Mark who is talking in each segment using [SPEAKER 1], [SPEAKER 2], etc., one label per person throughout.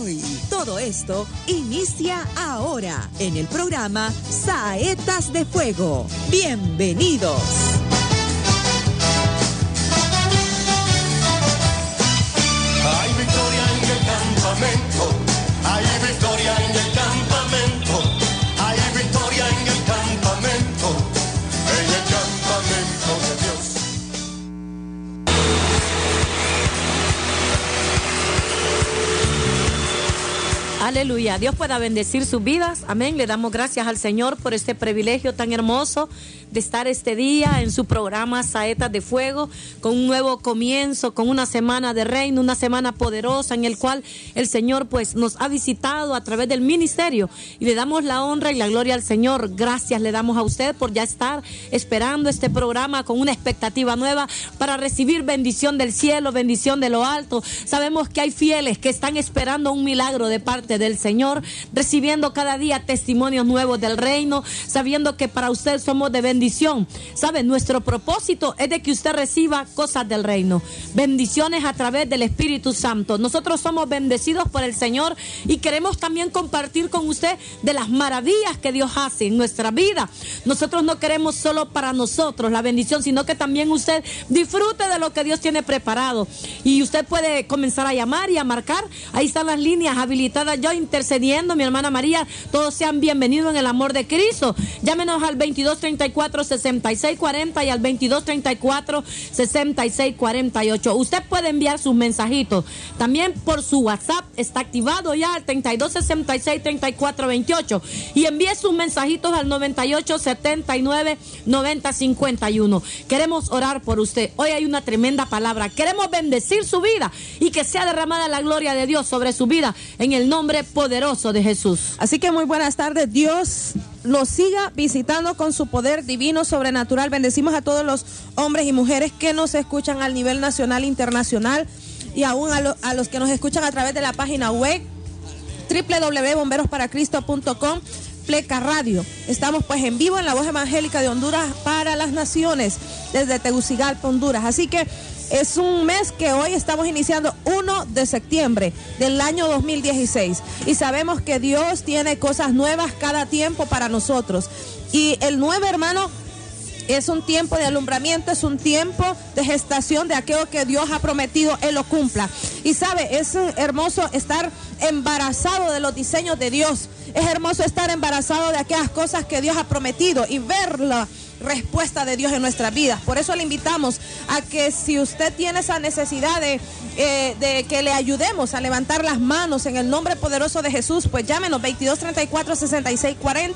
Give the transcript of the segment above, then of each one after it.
[SPEAKER 1] hoy. Todo esto inicia ahora en el programa Saetas de Fuego. Bienvenidos.
[SPEAKER 2] Hay victoria en el campamento, hay victoria en el campamento, hay victoria en el campamento de Dios.
[SPEAKER 3] Aleluya, Dios pueda bendecir sus vidas, amén. Le damos gracias al Señor por este privilegio tan hermoso de estar este día en su programa Saetas de Fuego, con un nuevo comienzo, con una semana de reino, una semana poderosa en el cual el Señor pues nos ha visitado a través del ministerio, y le damos la honra y la gloria al Señor. Gracias le damos a usted por ya estar esperando este programa con una expectativa nueva para recibir bendición del cielo, bendición de lo alto. Sabemos que hay fieles que están esperando un milagro de parte del Señor, recibiendo cada día testimonios nuevos del reino, sabiendo que para usted somos de bendición. ¿Sabe? Nuestro propósito es de que usted reciba cosas del reino, bendiciones a través del Espíritu Santo. Nosotros somos bendecidos por el Señor y queremos también compartir con usted de las maravillas que Dios hace en nuestra vida. Nosotros no queremos solo para nosotros la bendición, sino que también usted disfrute de lo que Dios tiene preparado. Y usted puede comenzar a llamar y a marcar. Ahí están las líneas habilitadas, yo intercediendo, mi hermana María. Todos sean bienvenidos en el amor de Cristo. Llámenos al 2234-6640 y al 2234-6648. Usted puede enviar sus mensajitos. También por su WhatsApp está activado ya al 3266-3428. Y envíe sus mensajitos al 9879-9051. Queremos orar por usted. Hoy hay una tremenda palabra. Queremos bendecir su vida y que sea derramada la gloria de Dios sobre su vida en el nombre poderoso de Jesús.
[SPEAKER 4] Así que muy buenas tardes. Dios los siga visitando con su poder divino, sobrenatural. Bendecimos a todos los hombres y mujeres que nos escuchan a nivel nacional, internacional, y aún a los que nos escuchan a través de la página web www.bomberosparacristo.com, Pleca Radio. Estamos pues en vivo en la Voz Evangélica de Honduras para las Naciones, desde Tegucigalpa, Honduras. Así que es un mes que hoy estamos iniciando 1 de septiembre del año 2016. Y sabemos que Dios tiene cosas nuevas cada tiempo para nosotros. Y el nuevo, hermano, es un tiempo de alumbramiento, es un tiempo de gestación de aquello que Dios ha prometido, Él lo cumpla. Y sabe, es hermoso estar embarazado de los diseños de Dios. Es hermoso estar embarazado de aquellas cosas que Dios ha prometido y verla respuesta de Dios en nuestras vidas. Por eso le invitamos a que si usted tiene esa necesidad de que le ayudemos a levantar las manos en el nombre poderoso de Jesús, pues llámenos 2234-6640,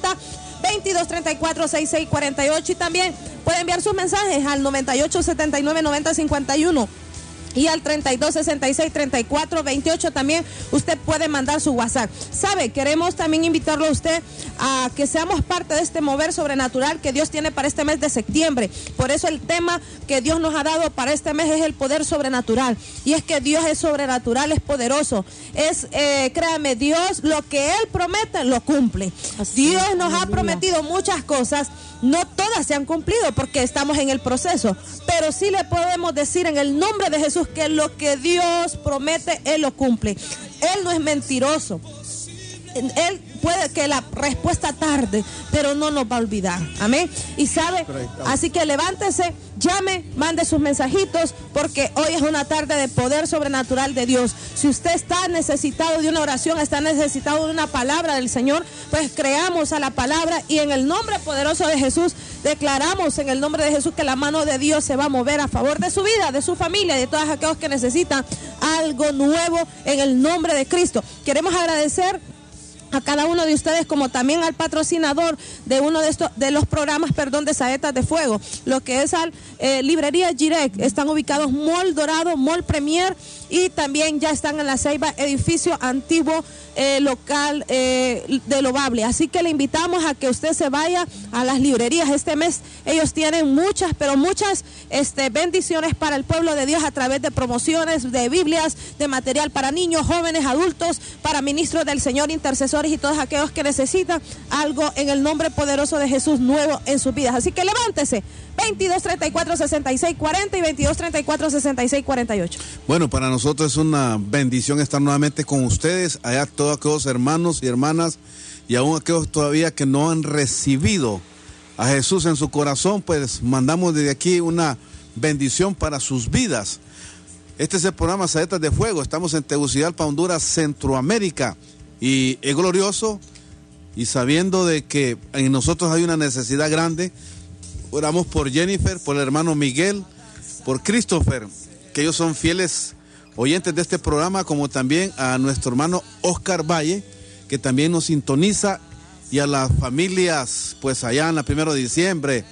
[SPEAKER 4] 2234-6648, y también puede enviar sus mensajes al 9879-9051 y al 3266-3428. También usted puede mandar su WhatsApp. Sabe, queremos también invitarlo a usted a que seamos parte de este mover sobrenatural que Dios tiene para este mes de septiembre. Por eso el tema que Dios nos ha dado para este mes es el poder sobrenatural. Y es que Dios es sobrenatural, es poderoso. Créame, Dios lo que Él promete lo cumple. Dios nos ha prometido muchas cosas. No todas se han cumplido porque estamos en el proceso, pero sí le podemos decir en el nombre de Jesús que lo que Dios promete, Él lo cumple. Él no es mentiroso. Él puede que la respuesta tarde, pero no nos va a olvidar. Amén. Y sabe, así que levántese, llame, mande sus mensajitos, porque hoy es una tarde de poder sobrenatural de Dios. Si usted está necesitado de una oración, está necesitado de una palabra del Señor, pues creamos a la palabra y en el nombre poderoso de Jesús declaramos en el nombre de Jesús que la mano de Dios se va a mover a favor de su vida, de su familia, de todos aquellos que necesitan algo nuevo en el nombre de Cristo. Queremos agradecer a cada uno de ustedes, como también al patrocinador de uno de los programas, de Saetas de Fuego, lo que es al Librería Girec. Están ubicados Mall Dorado, Mall Premier, y también ya están en La Ceiba, edificio antiguo local de Lobable. Así que le invitamos a que usted se vaya a las librerías. Este mes ellos tienen muchas, pero muchas bendiciones para el pueblo de Dios a través de promociones, de Biblias, de material para niños, jóvenes, adultos, para ministros del Señor, intercesores pastores y todos aquellos que necesitan algo en el nombre poderoso de Jesús nuevo en sus vidas. Así que levántese, 2234-6640 y 2234-6648.
[SPEAKER 5] Bueno, para nosotros es una bendición estar nuevamente con ustedes, allá todos aquellos hermanos y hermanas, y aún aquellos todavía que no han recibido a Jesús en su corazón, pues mandamos desde aquí una bendición para sus vidas. Este es el programa Saetas de Fuego. Estamos en Tegucigalpa, Honduras, Centroamérica, y es glorioso, y sabiendo de que en nosotros hay una necesidad grande. Oramos por Jennifer, por el hermano Miguel, por Christopher, que ellos son fieles oyentes de este programa, como también a nuestro hermano Oscar Valle, que también nos sintoniza, y a las familias, pues allá en la 1 de diciembre,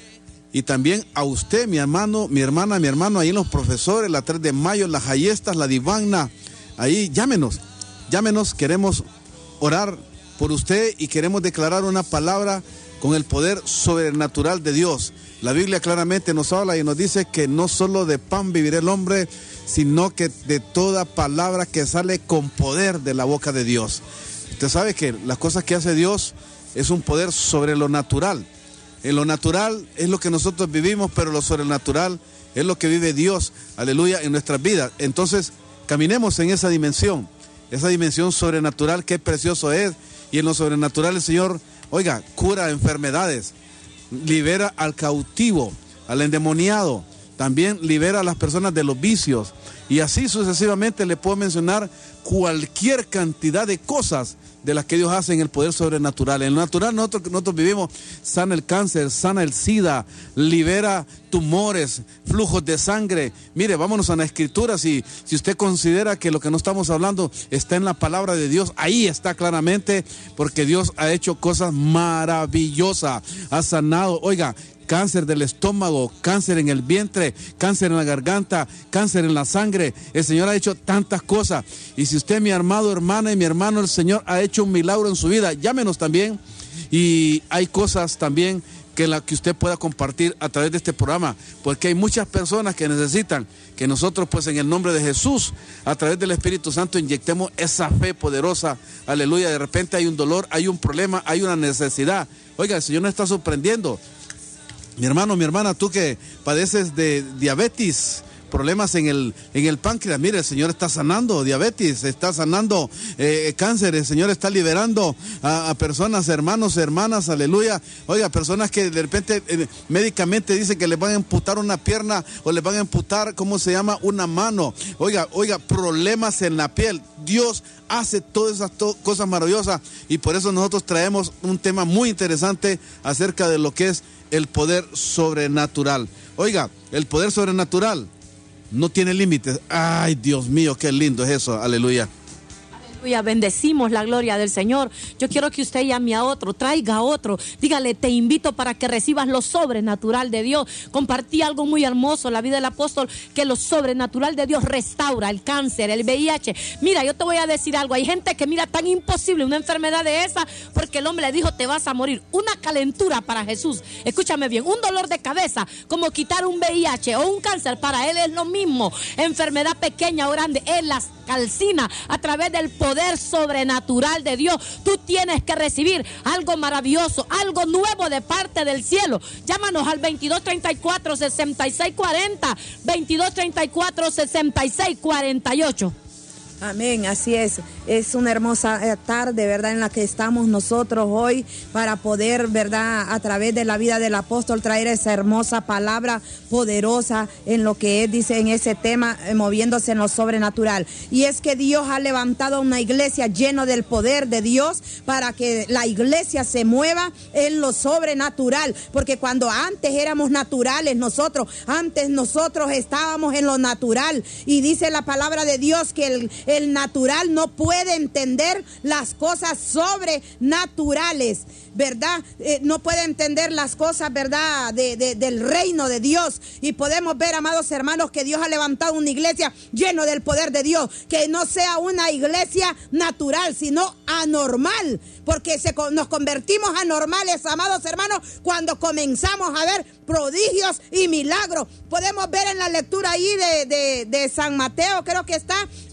[SPEAKER 5] y también a usted, mi hermano, mi hermana, mi hermano, ahí en los profesores, la 3 de mayo, las Hayestas, la Divagna, ahí llámenos, queremos orar por usted y queremos declarar una palabra con el poder sobrenatural de Dios. La Biblia claramente nos habla y nos dice que no solo de pan vivirá el hombre, sino que de toda palabra que sale con poder de la boca de Dios. Usted sabe que las cosas que hace Dios es un poder sobre lo natural. En lo natural es lo que nosotros vivimos, pero lo sobrenatural es lo que vive Dios, aleluya, en nuestras vidas. Entonces, caminemos en esa dimensión sobrenatural, qué precioso es. Y en lo sobrenatural el Señor, oiga, cura enfermedades, libera al cautivo, al endemoniado, también libera a las personas de los vicios. Y así sucesivamente le puedo mencionar cualquier cantidad de cosas de las que Dios hace en el poder sobrenatural. En lo natural nosotros vivimos, sana el cáncer, sana el SIDA, libera tumores, flujos de sangre. Mire, vámonos a la Escritura. Si usted considera que lo que no estamos hablando está en la palabra de Dios, ahí está claramente, porque Dios ha hecho cosas maravillosas, ha sanado, oiga, cáncer del estómago, cáncer en el vientre, cáncer en la garganta, cáncer en la sangre. El Señor ha hecho tantas cosas. Y si usted, mi amado hermana y mi hermano, el Señor ha hecho un milagro en su vida, llámenos también. Y hay cosas también que usted pueda compartir a través de este programa, porque hay muchas personas que necesitan que nosotros, pues en el nombre de Jesús, a través del Espíritu Santo, inyectemos esa fe poderosa. Aleluya. De repente hay un dolor, hay un problema, hay una necesidad. Oiga, el Señor nos está sorprendiendo. Mi hermano, mi hermana, tú que padeces de diabetes, problemas en el páncreas, mire, el Señor está sanando diabetes, está sanando cáncer, el Señor está liberando a personas, hermanos, hermanas, aleluya. Oiga, personas que de repente médicamente dicen que les van a amputar una pierna o les van a amputar, ¿cómo se llama? Una mano. Oiga, problemas en la piel. Dios hace todas esas cosas maravillosas, y por eso nosotros traemos un tema muy interesante acerca de lo que es el poder sobrenatural. Oiga, el poder sobrenatural no tiene límites. Ay, Dios mío, qué lindo es eso. Aleluya.
[SPEAKER 3] Aleluya, bendecimos la gloria del Señor. Yo quiero que usted llame a otro, traiga a otro, dígale, te invito para que recibas lo sobrenatural de Dios. Compartí algo muy hermoso en la vida del apóstol, que lo sobrenatural de Dios restaura el cáncer, el VIH. Mira, yo te voy a decir algo, hay gente que mira tan imposible una enfermedad de esa, porque el hombre le dijo, te vas a morir. Una calentura para Jesús, escúchame bien, un dolor de cabeza, como quitar un VIH o un cáncer, para Él es lo mismo. Enfermedad pequeña o grande, Él las calcina a través del poder sobrenatural de Dios. Tú tienes que recibir algo maravilloso, algo nuevo de parte del cielo. Llámanos al 2234-6640, 2234-6648.
[SPEAKER 6] Amén, así es. Es una hermosa tarde, ¿verdad?, en la que estamos nosotros hoy para poder, ¿verdad?, a través de la vida del apóstol traer esa hermosa palabra poderosa en lo que él dice en ese tema, moviéndose en lo sobrenatural. Y es que Dios ha levantado una iglesia llena del poder de Dios para que la iglesia se mueva en lo sobrenatural. Porque cuando antes éramos naturales antes nosotros estábamos en lo natural. Y dice la palabra de Dios que el natural no puede entender las cosas sobrenaturales, ¿verdad? No puede entender las cosas, ¿verdad?, del reino de Dios. Y podemos ver, amados hermanos, que Dios ha levantado una iglesia llena del poder de Dios, que no sea una iglesia natural, sino anormal, porque nos convertimos anormales, amados hermanos, cuando comenzamos a ver prodigios y milagros. Podemos ver en la lectura ahí de San Mateo, creo que está, de los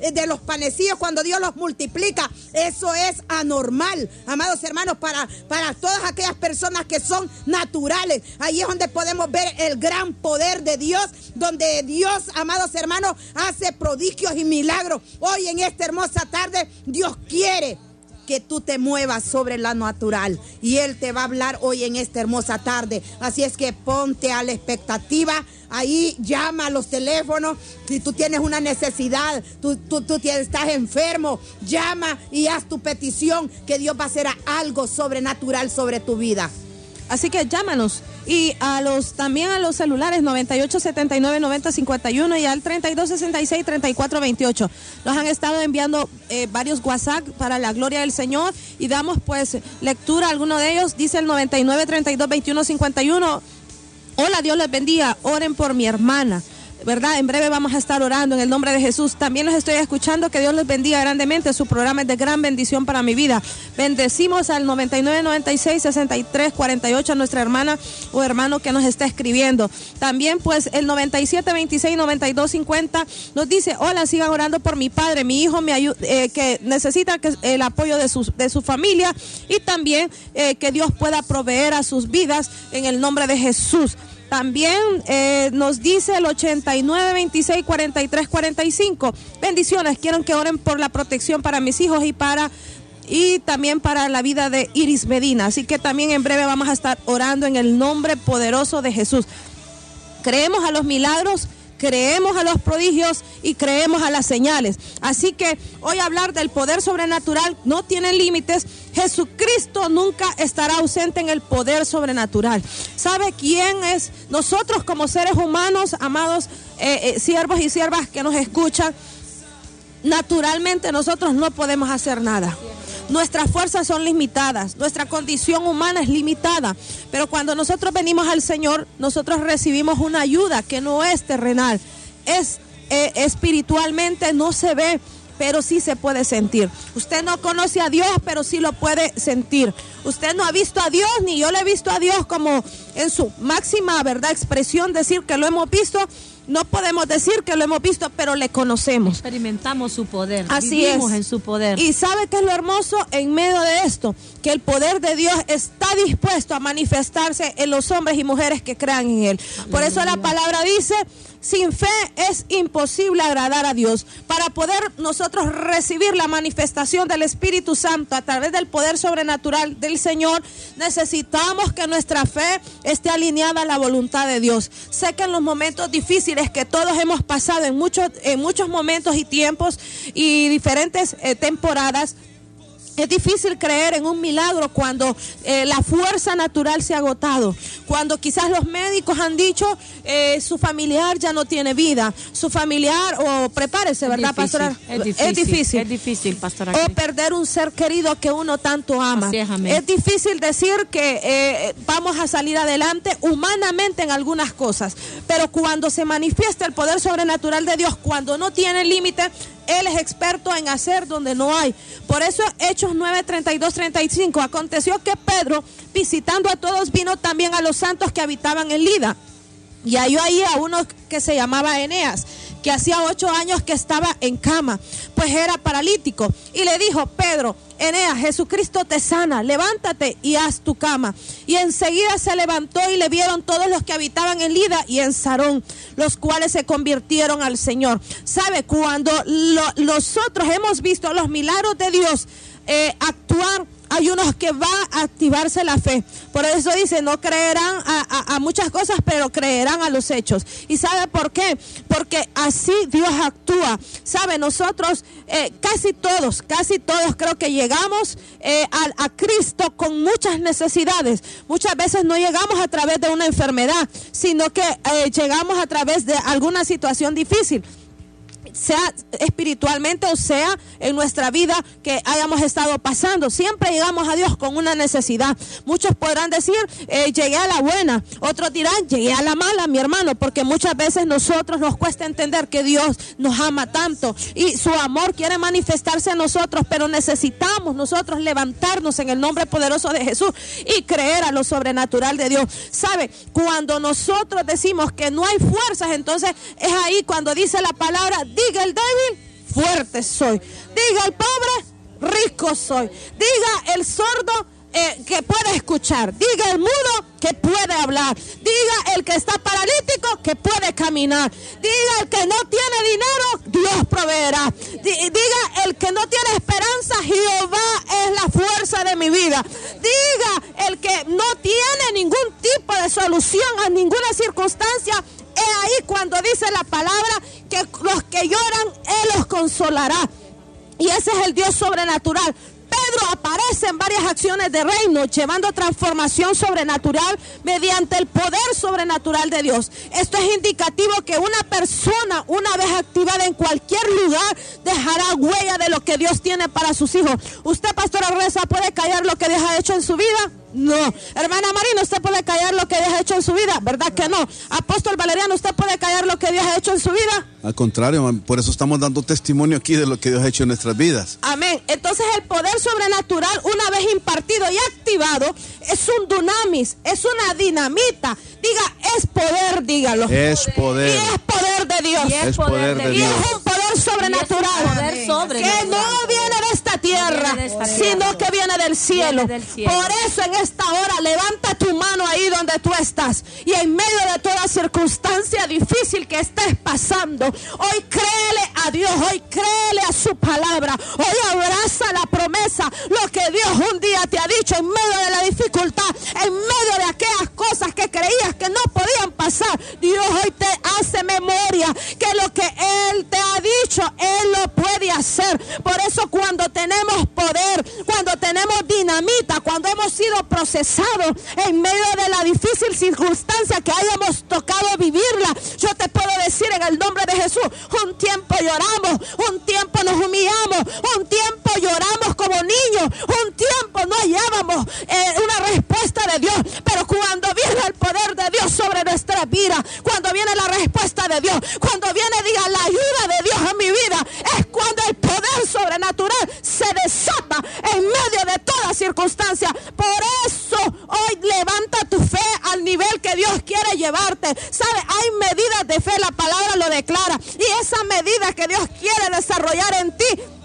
[SPEAKER 6] panecillos cuando Dios los multiplica. Eso es anormal, amados hermanos, para todas aquellas personas que son naturales. Ahí es donde podemos ver el gran poder de Dios, donde Dios, amados hermanos, hace prodigios y milagros. Hoy en esta hermosa tarde, Dios quiere que tú te muevas sobre la natural y Él te va a hablar hoy en esta hermosa tarde. Así es que ponte a la expectativa. Ahí llama a los teléfonos. Si tú tienes una necesidad, tú estás enfermo, llama y haz tu petición, que Dios va a hacer algo sobrenatural sobre tu vida.
[SPEAKER 4] Así que llámanos. Y también a los celulares 9879-9051 y al 3266-3428. Nos han estado enviando varios WhatsApp para la gloria del Señor y damos pues lectura a alguno de ellos. Dice el 99322151. Hola, Dios les bendiga, oren por mi hermana. ¿Verdad? En breve vamos a estar orando en el nombre de Jesús. También los estoy escuchando, que Dios les bendiga grandemente. Su programa es de gran bendición para mi vida. Bendecimos al 9996-6348 a nuestra hermana o hermano que nos está escribiendo. También pues el 9726-9250 nos dice: hola, sigan orando por mi padre, mi hijo que necesita el apoyo de su familia, y también que Dios pueda proveer a sus vidas en el nombre de Jesús. También nos dice el 8926-4345. Bendiciones, quiero que oren por la protección para mis hijos y también para la vida de Iris Medina. Así que también en breve vamos a estar orando en el nombre poderoso de Jesús. Creemos a los milagros, creemos a los prodigios y creemos a las señales. Así que hoy hablar del poder sobrenatural no tiene límites. Jesucristo nunca estará ausente en el poder sobrenatural. ¿Sabe quién es? Nosotros como seres humanos, amados siervos y siervas que nos escuchan, naturalmente nosotros no podemos hacer nada. Nuestras fuerzas son limitadas, nuestra condición humana es limitada, pero cuando nosotros venimos al Señor, nosotros recibimos una ayuda que no es terrenal, es espiritualmente, no se ve, pero sí se puede sentir. Usted no conoce a Dios, pero sí lo puede sentir. Usted no ha visto a Dios, ni yo le he visto a Dios como en su máxima, ¿verdad?, expresión, decir que lo hemos visto. No podemos decir que lo hemos visto, pero le conocemos.
[SPEAKER 3] Experimentamos su poder.
[SPEAKER 4] Así
[SPEAKER 3] vivimos
[SPEAKER 4] es.
[SPEAKER 3] En su poder.
[SPEAKER 4] Y ¿sabe qué es lo hermoso en medio de esto? Que el poder de Dios está dispuesto a manifestarse en los hombres y mujeres que crean en Él. Aleluya. Por eso la palabra dice: sin fe es imposible agradar a Dios. Para poder nosotros recibir la manifestación del Espíritu Santo a través del poder sobrenatural del Señor, necesitamos que nuestra fe esté alineada a la voluntad de Dios. Sé que en los momentos difíciles que todos hemos pasado, en muchos momentos y tiempos y diferentes temporadas, es difícil creer en un milagro cuando la fuerza natural se ha agotado, cuando quizás los médicos han dicho su familiar ya no tiene vida, su familiar, o prepárese, ¿verdad, pastora?
[SPEAKER 3] Es difícil, pastora.
[SPEAKER 4] O perder un ser querido que uno tanto ama. Es difícil decir que vamos a salir adelante humanamente en algunas cosas, pero cuando se manifiesta el poder sobrenatural de Dios, cuando no tiene límite, Él es experto en hacer donde no hay. Por eso Hechos 9:32-35, aconteció que Pedro, visitando a todos, vino también a los santos que habitaban en Lida, y halló ahí a uno que se llamaba Eneas, que hacía 8 años que estaba en cama, pues era paralítico. Y le dijo: Pedro, Eneas, Jesucristo te sana, levántate y haz tu cama. Y enseguida se levantó y le vieron todos los que habitaban en Lida y en Sarón, los cuales se convirtieron al Señor. ¿Sabe? Cuando nosotros hemos visto los milagros de Dios actuar, hay unos que va a activarse la fe. Por eso dice: no creerán a muchas cosas, pero creerán a los hechos. ¿Y sabe por qué? Porque así Dios actúa. ¿Sabe? Nosotros casi todos creo que llegamos a Cristo con muchas necesidades. Muchas veces no llegamos a través de una enfermedad, sino que llegamos a través de alguna situación difícil, sea espiritualmente o sea en nuestra vida que hayamos estado pasando. Siempre llegamos a Dios con una necesidad. Muchos podrán decir: llegué a la buena. Otros dirán: llegué a la mala, mi hermano, porque muchas veces nosotros nos cuesta entender que Dios nos ama tanto y su amor quiere manifestarse en nosotros, pero necesitamos nosotros levantarnos en el nombre poderoso de Jesús y creer a lo sobrenatural de Dios. ¿Sabe? Cuando nosotros decimos que no hay fuerzas, entonces es ahí cuando dice la palabra: diga el débil, fuerte soy. Diga el pobre, rico soy. Diga el sordo, que puede escuchar. Diga el mudo, que puede hablar. Diga el que está paralítico, que puede caminar. Diga el que no tiene dinero, Dios proveerá. Diga el que no tiene esperanza, Jehová es la fuerza de mi vida. Diga el que no tiene ningún tipo de solución a ninguna circunstancia. Es ahí cuando dice la palabra que los que lloran, Él los consolará. Y ese es el Dios sobrenatural. Pedro aparece en varias acciones de reino, llevando transformación sobrenatural mediante el poder sobrenatural de Dios. Esto es indicativo que una persona, una vez activada en cualquier lugar, dejará huella de lo que Dios tiene para sus hijos. ¿Usted, pastora Reza, puede callar lo que Dios ha hecho en su vida? No. Hermana Marina, ¿usted puede callar lo que Dios ha hecho en su vida? ¿Verdad que no? Apóstol Valeriano, ¿usted puede callar lo que Dios ha hecho en su vida?
[SPEAKER 5] Al contrario, por eso estamos dando testimonio aquí de lo que Dios ha hecho en nuestras vidas.
[SPEAKER 4] Amén. Entonces el poder sobrenatural, una vez impartido y activado, es un dunamis, es una dinamita. Diga, es poder, dígalo.
[SPEAKER 5] Es poder.
[SPEAKER 4] Y es poder de Dios.
[SPEAKER 3] Y es poder de Dios.
[SPEAKER 4] Y es un poder sobrenatural.
[SPEAKER 3] Poder sobrenatural.
[SPEAKER 4] Que no viene de esta tierra, sino que viene del cielo. Por eso en esta hora levanta tu mano ahí donde tú estás. Y en medio de toda circunstancia difícil que estés pasando, hoy créele a Dios, hoy créele a su palabra. Hoy abraza la promesa, lo que Dios un día te ha dicho en medio de la dificultad, en medio de aquellas cosas que creías que no podían pasar. Dios hoy te hace memoria que lo que Él te ha dicho, Él lo puede hacer. Por eso cuando tenemos poder, cuando tenemos dinamita, cuando hemos sido procesados en medio de la difícil circunstancia que hayamos tocado vivirla, yo te puedo decir en el nombre de Jesús, un tiempo lloramos, un tiempo nos humillamos, un tiempo lloramos como niños, un tiempo no hallábamos una respuesta de Dios, pero cuando viene el poder de Dios sobre nuestra vida, cuando viene la respuesta de Dios, cuando viene, diga, la ayuda de Dios a mi vida, es cuando el poder sobrenatural se desata en medio de toda circunstancia. Por eso hoy levanta tu fe al nivel que Dios quiere llevarte. ¿Sabe? Hay medidas de fe, la palabra lo declara, y esa medida que Dios quiere desarrollar en ti,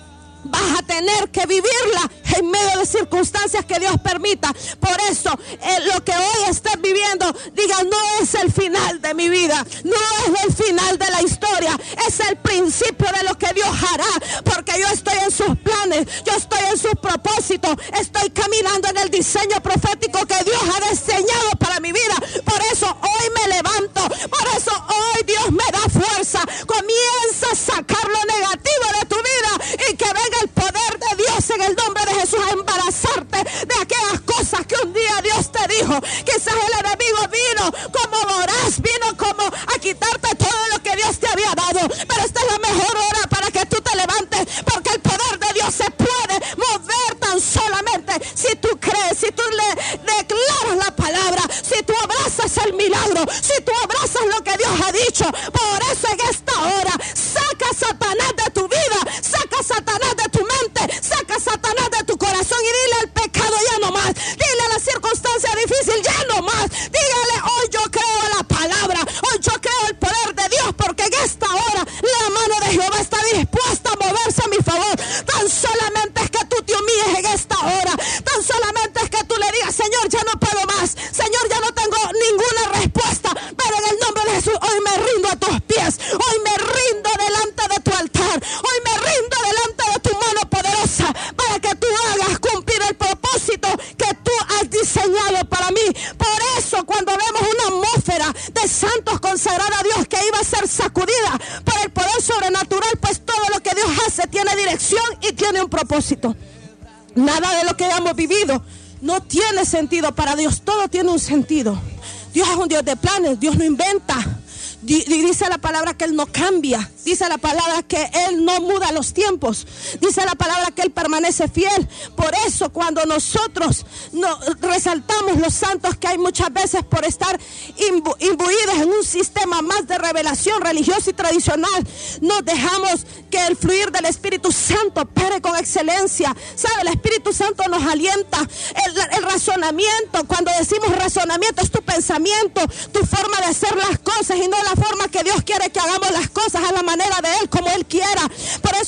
[SPEAKER 4] vas a tener que vivirla en medio de circunstancias que Dios permita. Por eso, lo que hoy estás viviendo, diga, no es el final de mi vida, no es el final de la historia, es el principio de lo que Dios hará, porque yo estoy en sus planes, yo estoy en sus propósitos, estoy caminando en el diseño profético que Dios ha diseñado para mi vida. Por eso hoy me levanto, por eso hoy Dios me da fuerza. Comienza a sacar lo negativo de tu vida y que venga el poder de Dios en el nombre de Jesús a embarazarte de aquellas cosas que un día Dios te dijo. Quizás el enemigo vino como voraz, vino como a quitarte todo lo que Dios te había dado, pero esta es la mejor hora para que tú te levantes, porque el poder de Dios se puede mover tan solamente si tú crees, si tú le declaras la palabra, si tú abrazas el milagro, si tú abrazas lo que Dios ha dicho. Por eso en esta hora saca a Satanás de tu vida, saca a Satanás de tu mente, saca a Satanás de tu corazón y dile al pecado, ya no más, dile a la circunstancia difícil, ya no más. Dígale, hoy yo creo la palabra, hoy yo creo el poder de Dios, porque en esta hora la mano de Jehová está dispuesta a moverse a mi favor. Tan solamente es que tú te humilles en esta hora, tan solamente es que tú le digas, Señor, ya no puedo más, Señor, ya no tengo ninguna respuesta, pero en el nombre de Jesús hoy me rindo a tus pies, hoy me rindo delante de tu altar, hoy me rindo delante de tu mano poderosa, para que tú hagas cumplir el propósito que tú has diseñado para mí. Por eso cuando vemos una atmósfera de santos consagrada a Dios que iba a ser sacudida por el poder sobrenatural, pues todo lo que Dios hace tiene dirección y tiene un propósito. Nada de lo que hemos vivido no tiene sentido para Dios, todo tiene un sentido. Dios es un Dios de planes, Dios no inventa. Dice la palabra que Él no cambia, dice la palabra que Él no muda los tiempos, dice la palabra que Él permanece fiel. Por eso cuando nosotros resaltamos los santos, que hay muchas veces por estar imbuidos en un sistema más de revelación religiosa y tradicional, nos dejamos que el fluir del Espíritu Santo opere con excelencia. ¿Sabe? El Espíritu Santo nos alienta. El razonamiento, cuando decimos razonamiento, es tu pensamiento, tu forma de hacer las cosas y no la forma que Dios quiere que hagamos las cosas, a la manera de Él, como Él quiera. Por eso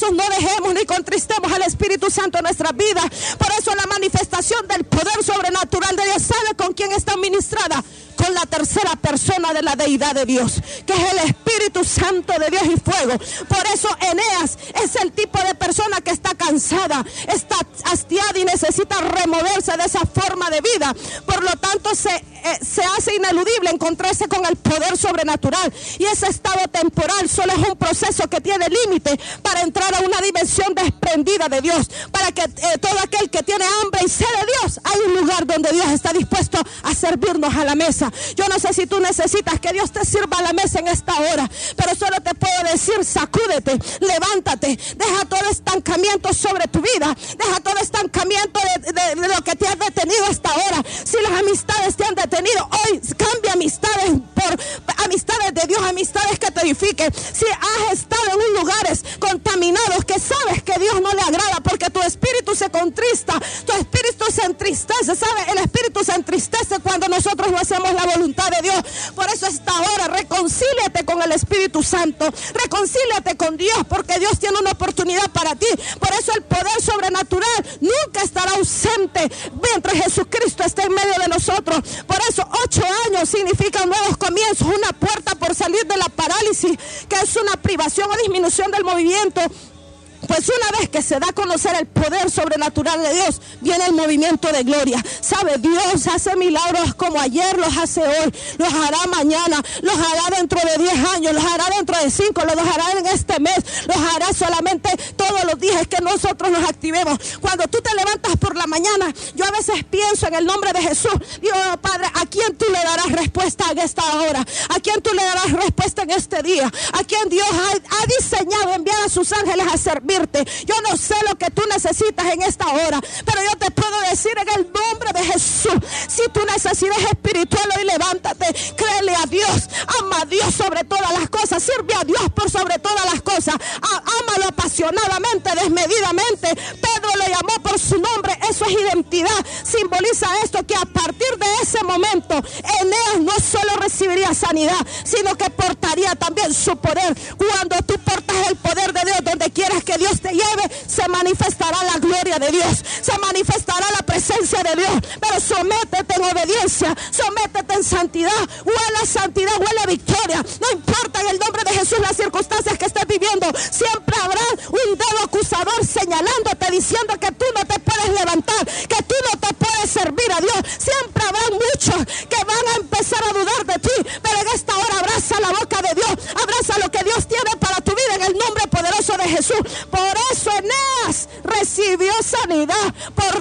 [SPEAKER 4] eso no dejemos ni contristemos al Espíritu Santo en nuestras vidas. Por eso la manifestación del poder sobrenatural de Dios, ¿sabe con quién está ministrada? Con la tercera persona de la deidad de Dios, que es el Espíritu Santo de Dios y fuego. Por eso Eneas es el tipo de persona que está cansada, está hastiada y necesita removerse de esa forma de vida. Por lo tanto se hace ineludible encontrarse con el poder sobrenatural, y ese estado temporal solo es un proceso que tiene límite para entrar a una dimensión desprendida de Dios, para que todo aquel que tiene hambre y sed de Dios, hay un lugar donde Dios está dispuesto a servirnos a la mesa. Yo no sé si tú necesitas que Dios te sirva a la mesa en esta hora, pero solo te puedo decir: sacúdete, levántate, deja todo estancamiento sobre tu vida, deja todo estancamiento de lo que te ha detenido hasta ahora. Si las amistades te han detenido, hoy cambia amistades por amistades de Dios, amistades que te edifiquen. Si has estado en lugares contaminados que sabes que Dios no le agrada, porque tu espíritu se contrista, tu espíritu se entristece, ¿sabes? El espíritu se entristece cuando nosotros no hacemos la voluntad de Dios. Por eso esta hora reconcíliate con el Espíritu Santo, reconcíliate con Dios, porque Dios tiene una oportunidad para ti. Por eso el poder sobrenatural nunca estará ausente mientras Jesucristo esté en medio de nosotros. Por eso 8 años significan nuevos comienzos, una puerta por salir de la parálisis, que es una privación o disminución del movimiento. Pues una vez que se da a conocer el poder sobrenatural de Dios, viene el movimiento de gloria. ¿Sabe? Dios hace milagros como ayer, los hace hoy, los hará mañana, los hará dentro de 10 años, los hará dentro de 5, los hará en este mes, los hará solamente todos los días que nosotros nos activemos. Cuando tú te levantas por la mañana, yo a veces pienso en el nombre de Jesús. Digo: Padre, ¿a quién tú le darás respuesta en esta hora? ¿A quién tú le darás respuesta en este día? ¿A quién Dios ha diseñado enviar a sus ángeles a servir? Yo no sé lo que tú necesitas en esta hora, pero yo te puedo decir en el nombre de Jesús: si tu necesidad es espiritual, hoy levántate, créele a Dios, ama a Dios sobre todas las cosas, sirve a Dios por sobre todas las cosas, ámalo apasionadamente, desmedidamente. Pedro lo llamó por su nombre, eso es identidad. Simboliza esto, que a partir de ese momento Eneas no solo recibiría sanidad, sino que portaría también su poder. Cuando tú portas el poder de Dios, donde quieras que Dios te lleve, se manifestará la gloria de Dios, se manifestará la presencia de Dios. Pero sométete en obediencia, sométete en santidad. Huele santidad, huele victoria. No importa en el nombre de Jesús las circunstancias que estés viviendo, siempre habrá un dedo acusador señalándote, diciendo que tú no te puedes levantar, que tú no te puedes servir a Dios. Siempre habrá muchos que van a empezar a dudar de ti, pero en esta hora abraza la boca de Dios, abraza lo que Dios tiene para tu vida en el nombre poderoso de Jesús. Por eso Eneas recibió sanidad,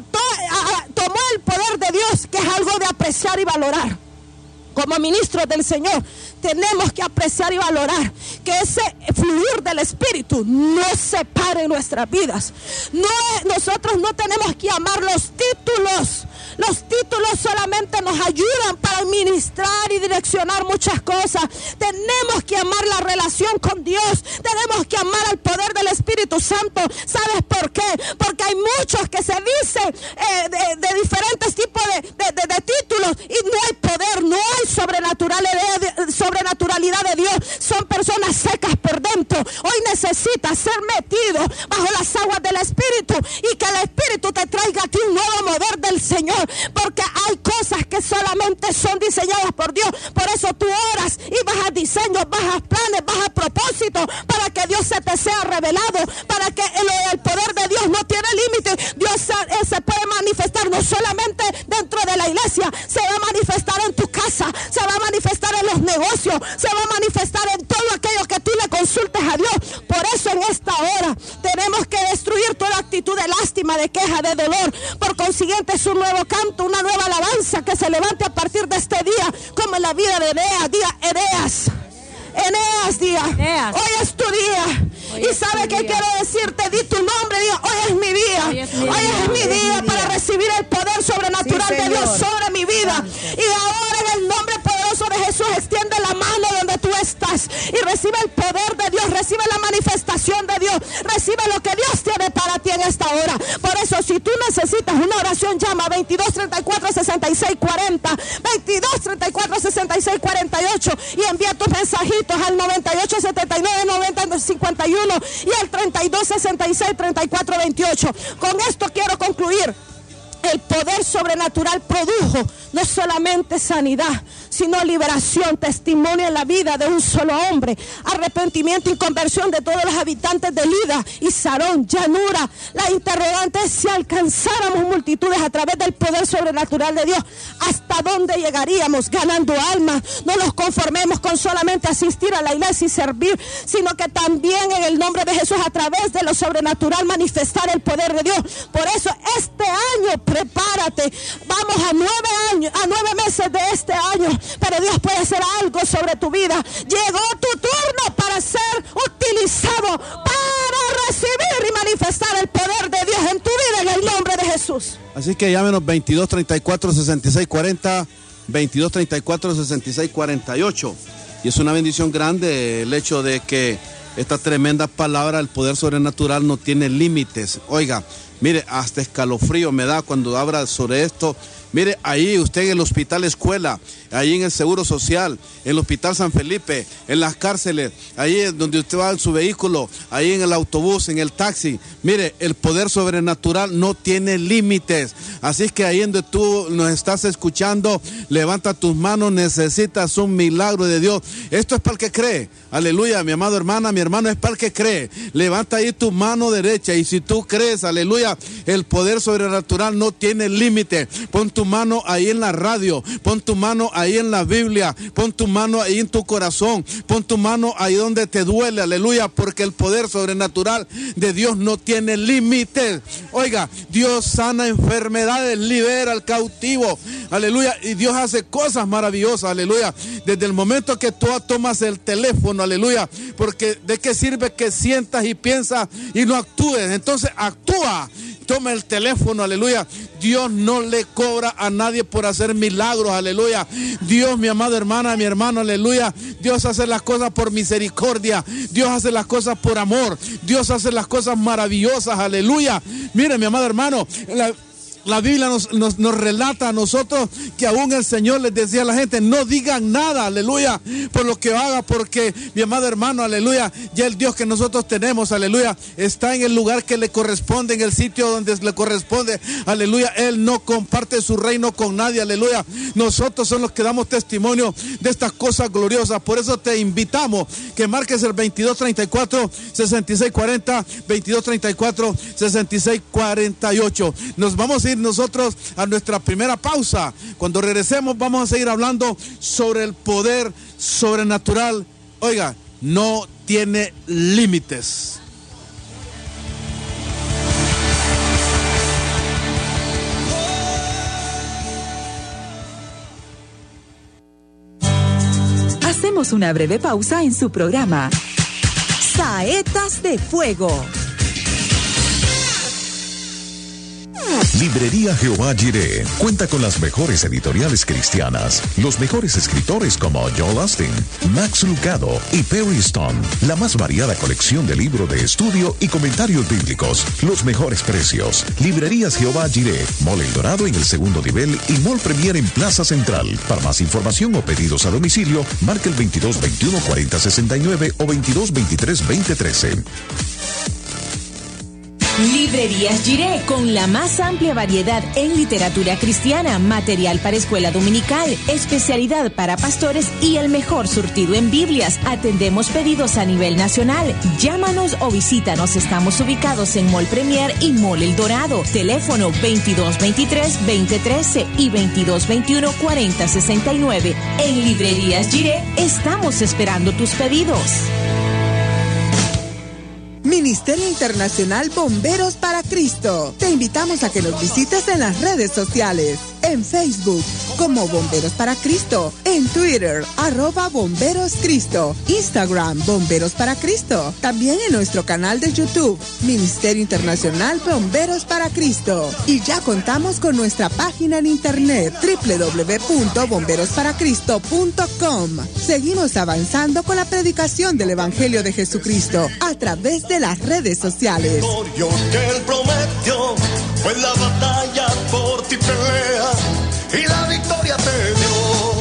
[SPEAKER 4] tomó el poder de Dios, que es algo de apreciar y valorar. Como ministros del Señor tenemos que apreciar y valorar que ese fluir del Espíritu no se pare en nuestras vidas. Nosotros no tenemos que amar los títulos. Los títulos solamente nos ayudan para ministrar y direccionar muchas cosas. Tenemos que amar la relación con Dios. Tenemos que amar al poder del Espíritu Santo. ¿Sabes por qué? Porque hay muchos que se dicen de diferentes tipos de títulos, y no hay poder, no hay sobrenaturalidad de Dios. Son personas secas por dentro. Hoy necesitas ser metido bajo las aguas del Espíritu, y que el Espíritu te traiga a ti un nuevo mover del Señor. Porque hay cosas que solamente son diseñadas por Dios. Por eso tú oras y bajas diseños, bajas planes, bajas propósitos, para que Dios se te sea revelado, para que el poder de Dios no tiene límite. Dios se puede manifestar no solamente dentro de la iglesia, se va a manifestar en tu casa, se va a manifestar en los negocios, se va a manifestar en todo aquello que tú le consultes a Dios. Por eso en esta hora tenemos que destruir toda actitud de lástima, de queja, de dolor. Por consiguiente, es un nuevo canto, una nueva alabanza que se levante a partir de este día, como en la vida de Eneas. Diga: Eneas. Eneas, diga:
[SPEAKER 3] Eneas.
[SPEAKER 4] Hoy es tu día.
[SPEAKER 3] Hoy
[SPEAKER 4] Y sabe que quiero decirte, di tu nombre, diga: hoy es mi día. Hoy es mi día para recibir el poder sobrenatural de Dios sobre mi vida. Y ahora, en el nombre poderoso de Jesús, extiende la mano donde tú estás y recibe el poder de Dios, recibe la manifestación revelación de Dios. Recibe lo que Dios tiene para ti en esta hora. Por eso, si tú necesitas una oración, llama 2234-6640, 2234-6648 y envía tus mensajitos al 9879-9051 y al 3266-3428. Con esto quiero concluir. El poder sobrenatural produjo no solamente sanidad, sino liberación, testimonio en la vida de un solo hombre, arrepentimiento y conversión de todos los habitantes de Lida y Sarón, llanura. La interrogante es si alcanzáramos multitudes a través del poder sobrenatural de Dios, ¿hasta dónde llegaríamos? Ganando almas. No nos conformemos con solamente asistir a la iglesia y servir, sino que también en el nombre de Jesús, a través de lo sobrenatural, manifestar el poder de Dios. Por eso este año, prepárate. Vamos a 9 meses de este año, pero Dios puede hacer algo sobre tu vida. Llegó tu turno para ser utilizado, para recibir y manifestar el poder de Dios en tu vida, en el nombre de Jesús.
[SPEAKER 5] Así que llámenos 2234-6640, 2234-6648. Y es una bendición grande el hecho de que esta tremenda palabra, el poder sobrenatural, no tiene límites. Oiga, mire, hasta escalofrío me da cuando habla sobre esto. Mire, ahí usted en el hospital escuela, ahí en el Seguro Social, en el Hospital San Felipe, en las cárceles, ahí donde usted va en su vehículo, ahí en el autobús, en el taxi. Mire, el poder sobrenatural no tiene límites. Así que ahí donde tú nos estás escuchando, levanta tus manos, necesitas un milagro de Dios. Esto es para el que cree. Aleluya, mi amado hermana, mi hermano, es para el que cree. Levanta ahí tu mano derecha y si tú crees, aleluya, el poder sobrenatural no tiene límite. Pon tu mano ahí en la radio, pon tu mano ahí en la Biblia, pon tu mano ahí en tu corazón, pon tu mano ahí donde te duele, aleluya, porque el poder sobrenatural de Dios no tiene límites. Oiga, Dios sana enfermedades, libera al cautivo, aleluya, y Dios hace cosas maravillosas, aleluya, desde el momento que tú tomas el teléfono, aleluya, porque de qué sirve que sientas y piensas y no actúes. Entonces actúa, toma el teléfono, aleluya. Dios no le cobra a nadie por hacer milagros, aleluya. Dios, mi amada hermana, mi hermano, aleluya. Dios hace las cosas por misericordia, Dios hace las cosas por amor, Dios hace las cosas maravillosas, aleluya. Mire, mi amado hermano, la Biblia nos relata a nosotros que aún el Señor les decía a la gente, no digan nada, aleluya, por lo que haga, porque mi amado hermano, aleluya, ya el Dios que nosotros tenemos, aleluya, está en el lugar que le corresponde, en el sitio donde le corresponde, aleluya. Él no comparte su reino con nadie, aleluya. Nosotros somos los que damos testimonio de estas cosas gloriosas. Por eso te invitamos que marques el 2234-6640, 2234-6648. Nos vamos a ir nosotros a nuestra primera pausa. Cuando regresemos vamos a seguir hablando sobre el poder sobrenatural. Oiga, no tiene límites.
[SPEAKER 1] Hacemos una breve pausa en su programa Saetas de Fuego.
[SPEAKER 7] Librería Jehová Jireh cuenta con las mejores editoriales cristianas, los mejores escritores como Joel Austin, Max Lucado y Perry Stone, la más variada colección de libros de estudio y comentarios bíblicos, los mejores precios. Librerías Jehová Jireh, Mall El Dorado en el segundo nivel y Mall Premier en Plaza Central. Para más información o pedidos a domicilio, marque el 2221-4069 o 2223-2013.
[SPEAKER 8] Librerías Jireh, con la más amplia variedad en literatura cristiana, material para escuela dominical, especialidad para pastores y el mejor surtido en Biblias. Atendemos pedidos a nivel nacional. Llámanos o visítanos. Estamos ubicados en Mall Premier y Mall El Dorado. Teléfono 2223-2013 y 2221-4069. En Librerías Jireh estamos esperando tus pedidos.
[SPEAKER 9] Ministerio Internacional Bomberos para Cristo. Te invitamos a que nos visites en las redes sociales. en Facebook como Bomberos para Cristo, en Twitter @Bomberos Cristo, Instagram Bomberos para Cristo, también en nuestro canal de YouTube Ministerio Internacional Bomberos para Cristo, y ya contamos con nuestra página en internet www.bomberosparacristo.com. Seguimos avanzando con la predicación del Evangelio de Jesucristo a través de las redes sociales.
[SPEAKER 2] Que él prometió, pues la batalla por ti pelea y la victoria te dio.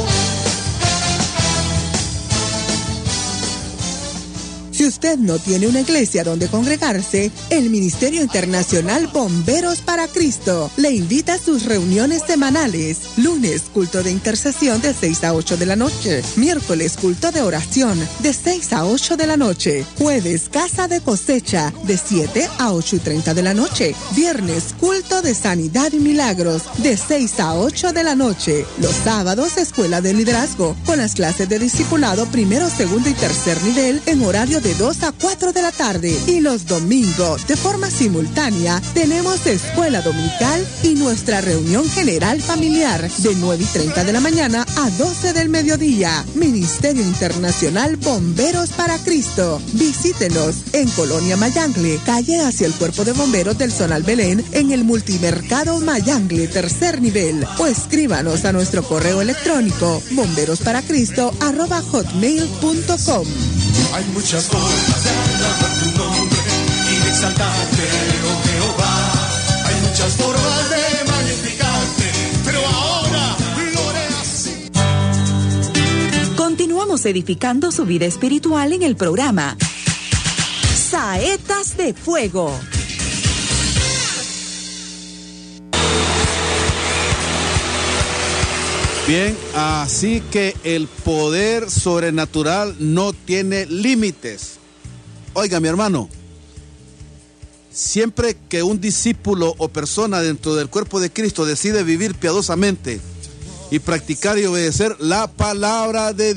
[SPEAKER 9] Si usted no tiene una iglesia donde congregarse, el Ministerio Internacional Bomberos para Cristo le invita a sus reuniones semanales. Lunes, culto de intercesión de 6 a 8 de la noche. Miércoles, culto de oración de 6 a 8 de la noche. Jueves, casa de cosecha de 7 a 8:30 de la noche. Viernes, culto de sanidad y milagros de 6 a 8 de la noche. Los sábados, escuela de liderazgo con las clases de discipulado primero, segundo y tercer nivel en horario de 2 a 4 de la tarde. Y los domingos, de forma simultánea, tenemos escuela dominical y nuestra reunión general familiar de 9:30 de la mañana a 12 del mediodía. Ministerio Internacional Bomberos para Cristo. Visítenos en Colonia Mayangle, calle hacia el Cuerpo de Bomberos del Zonal Belén, en el Multimercado Mayangle, tercer nivel. O escríbanos a nuestro correo electrónico bomberosparacristo@hotmail.com.
[SPEAKER 2] Hay muchas formas de alabar tu nombre y de exaltarte, oh Jehová. Hay muchas formas de magnificarte, pero ahora lo haré así.
[SPEAKER 1] Continuamos edificando su vida espiritual en el programa Saetas de Fuego.
[SPEAKER 5] Bien, así que el poder sobrenatural no tiene límites. Oiga, mi hermano, siempre que un discípulo o persona dentro del cuerpo de Cristo decide vivir piadosamente y practicar y obedecer la palabra de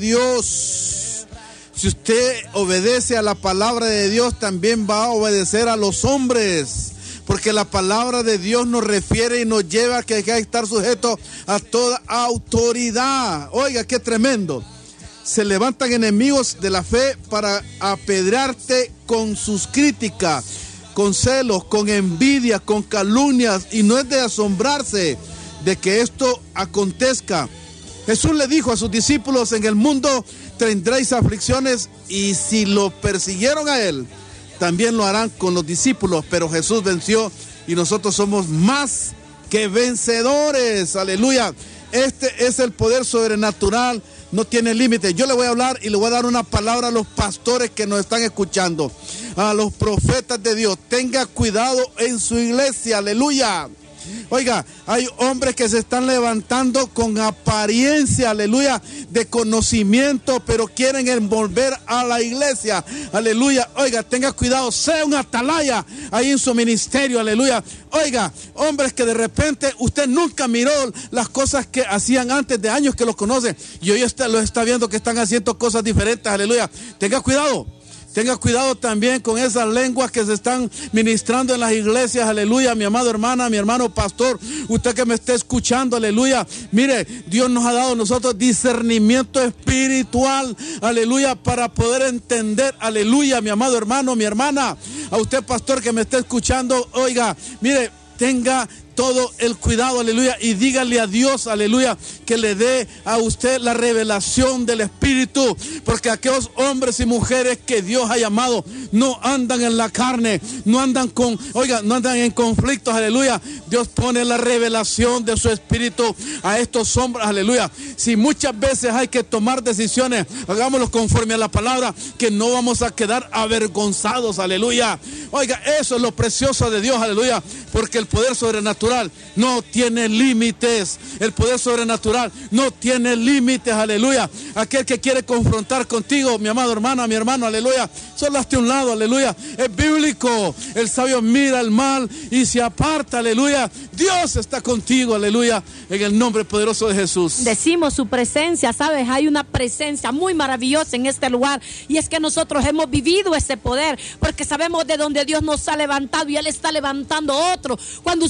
[SPEAKER 5] Dios, si usted obedece a la palabra de Dios, también va a obedecer a los hombres. Porque la palabra de Dios nos refiere y nos lleva a que hay que estar sujeto a toda autoridad. Oiga, qué tremendo. Se levantan enemigos de la fe para apedrearte con sus críticas, con celos, con envidia, con calumnias. Y no es de asombrarse de que esto acontezca. Jesús le dijo a sus discípulos: en el mundo tendréis aflicciones, y si lo persiguieron a él, también lo harán con los discípulos, pero Jesús venció y nosotros somos más que vencedores. Aleluya. Este es el poder sobrenatural, no tiene límite. Yo le voy a hablar y le voy a dar una palabra a los pastores que nos están escuchando, a los profetas de Dios. Tenga cuidado en su iglesia. Aleluya. Oiga, hay hombres que se están levantando con apariencia, aleluya, de conocimiento, pero quieren envolver a la iglesia, aleluya. Oiga, tenga cuidado, sea un atalaya ahí en su ministerio, aleluya. Oiga, hombres que de repente usted nunca miró las cosas que hacían antes, de años que los conoce, y hoy lo está viendo que están haciendo cosas diferentes, aleluya. Tenga cuidado. Tenga cuidado también con esas lenguas que se están ministrando en las iglesias, aleluya, mi amado hermana, mi hermano pastor, usted que me esté escuchando, aleluya. Mire, Dios nos ha dado a nosotros discernimiento espiritual, aleluya, para poder entender, aleluya, mi amado hermano, mi hermana. A usted, pastor, que me esté escuchando, oiga, mire, tenga todo el cuidado, aleluya, y dígale a Dios, aleluya, que le dé a usted la revelación del Espíritu, porque aquellos hombres y mujeres que Dios ha llamado no andan en la carne, no andan no andan en conflictos, aleluya. Dios pone la revelación de su Espíritu a estos hombres, aleluya. Si muchas veces hay que tomar decisiones, hagámoslo conforme a la palabra, que no vamos a quedar avergonzados, aleluya. Oiga, eso es lo precioso de Dios, aleluya, porque el poder sobrenatural no tiene límites. El poder sobrenatural no tiene límites, aleluya. Aquel que quiere confrontar contigo, mi amado hermana, mi hermano, aleluya, solo hazte a un lado, aleluya. Es bíblico. El sabio mira el mal y se aparta, aleluya. Dios está contigo, aleluya, en el nombre poderoso de Jesús.
[SPEAKER 3] Decimos su presencia, ¿sabes? Hay una presencia muy maravillosa en este lugar, y es que nosotros hemos vivido ese poder, porque sabemos de dónde Dios nos ha levantado y Él está levantando otro. Cuando usted guerrea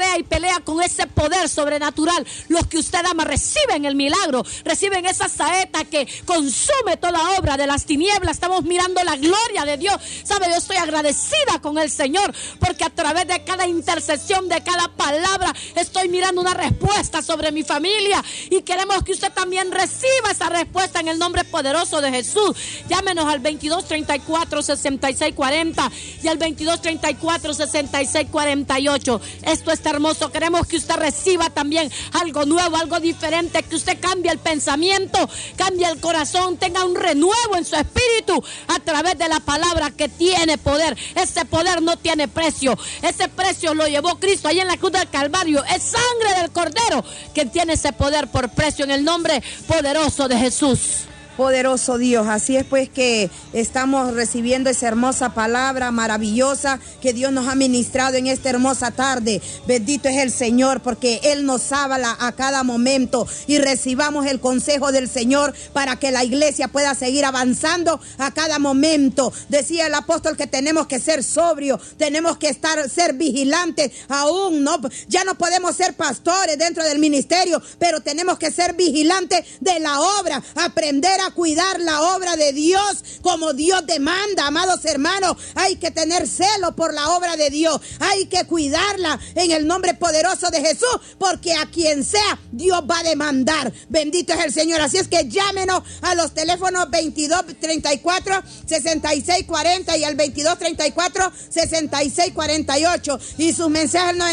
[SPEAKER 3] y pelea con ese poder sobrenatural. Los que usted ama reciben el milagro, reciben esa saeta que consume toda obra de las tinieblas. Estamos mirando la gloria de Dios. ¿Sabe? Yo estoy agradecida con el Señor porque a través de cada intercesión, de cada palabra, estoy mirando una respuesta sobre mi familia, y queremos que usted también reciba esa respuesta en el nombre poderoso de Jesús. Llámenos al 2234-6640 y al 2234-6648. Esto está hermoso. Queremos que usted reciba también algo nuevo, algo diferente, que usted cambie el pensamiento, cambie el corazón, tenga un renuevo en su espíritu a través de la palabra que tiene poder. Ese poder no tiene precio. Ese precio lo llevó Cristo ahí en la cruz del Calvario. Es sangre del Cordero que tiene ese poder por precio en el nombre poderoso de Jesús.
[SPEAKER 6] Poderoso Dios, así es pues que estamos recibiendo esa hermosa palabra maravillosa que Dios nos ha ministrado en esta hermosa tarde. Bendito es el Señor, porque Él nos habla a cada momento, y recibamos el consejo del Señor para que la iglesia pueda seguir avanzando a cada momento. Decía el apóstol que tenemos que ser sobrios, tenemos que ser vigilantes aún, ¿no? Ya no podemos ser pastores dentro del ministerio, pero tenemos que ser vigilantes de la obra, aprender a cuidar la obra de Dios como Dios demanda. Amados hermanos, hay que tener celo por la obra de Dios, hay que cuidarla en el nombre poderoso de Jesús, porque a quien sea Dios va a demandar. Bendito es el Señor. Así es que llámenos a los teléfonos 2234-6640 y al 2234-6648, y sus mensajes al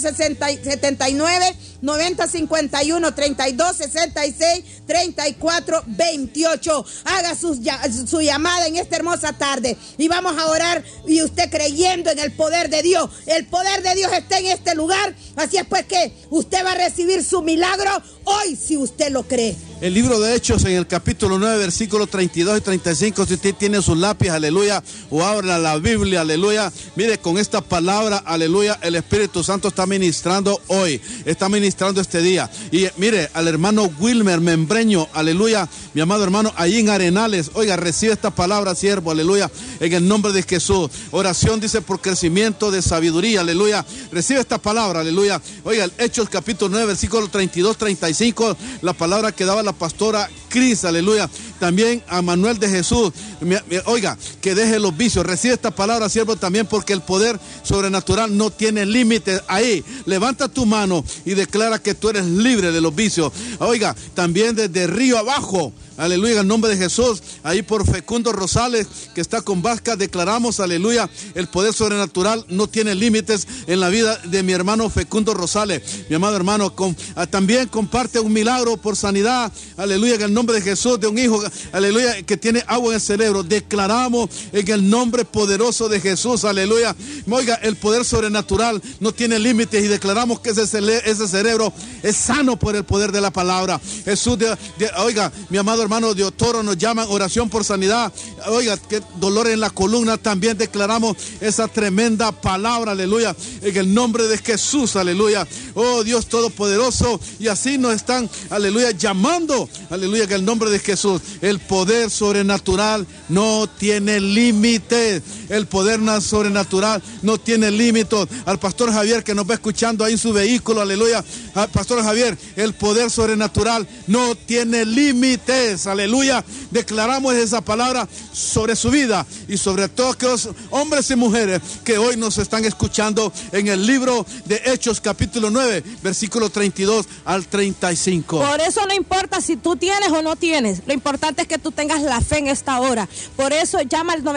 [SPEAKER 6] 9879-9051-3266-3428. Haga su llamada en esta hermosa tarde y vamos a orar, y usted creyendo en el poder de Dios. El poder de Dios está en este lugar, así es pues que usted va a recibir su milagro hoy si usted lo cree.
[SPEAKER 5] El libro de Hechos, en el capítulo 9, versículos 32 y 35, si usted tiene su lápiz, aleluya, o abra la Biblia, aleluya, mire, con esta palabra, aleluya, el Espíritu Santo está ministrando hoy, está ministrando este día. Y mire, al hermano Wilmer Membreño, aleluya, mi amado hermano, ahí en Arenales, oiga, recibe esta palabra, siervo, aleluya, en el nombre de Jesús. Oración dice por crecimiento de sabiduría, aleluya, recibe esta palabra, aleluya. Oiga, el Hechos capítulo 9, versículos 32, 35, la palabra que daba la pastora Cris, aleluya. También a Manuel de Jesús, oiga, que deje los vicios. Recibe esta palabra, siervo, también, porque el poder sobrenatural no tiene límites. Ahí, levanta tu mano y declara que tú eres libre de los vicios. Oiga, también desde Río Abajo, aleluya, en el nombre de Jesús, ahí por Fecundo Rosales, que está con Vasca, declaramos, aleluya, el poder sobrenatural no tiene límites en la vida de mi hermano Fecundo Rosales. Mi amado hermano, también comparte un milagro por sanidad, aleluya, en el nombre de Jesús, de un hijo, aleluya, que tiene agua en el cerebro. Declaramos en el nombre poderoso de Jesús, aleluya. Oiga, el poder sobrenatural no tiene límites, y declaramos que ese cerebro es sano por el poder de la palabra. Jesús, oiga, mi amado hermano de Otoro, nos llaman oración por sanidad. Oiga, que dolor en la columna, también declaramos esa tremenda palabra, aleluya, en el nombre de Jesús, aleluya. Oh Dios todopoderoso, y así nos están, aleluya, llamando, aleluya, en el nombre de Jesús. El poder sobrenatural no tiene límites. El poder sobrenatural no tiene límites. Al pastor Javier, que nos va escuchando ahí en su vehículo, aleluya. Pastor Javier, el poder sobrenatural no tiene límites, aleluya. Declaramos esa palabra sobre su vida y sobre todos aquellos hombres y mujeres que hoy nos están escuchando en el libro de Hechos capítulo 9, versículo 32 al 35.
[SPEAKER 4] Por eso no importa si tú tienes o no tienes, lo importante es que tú tengas la fe en esta hora. Por eso llama al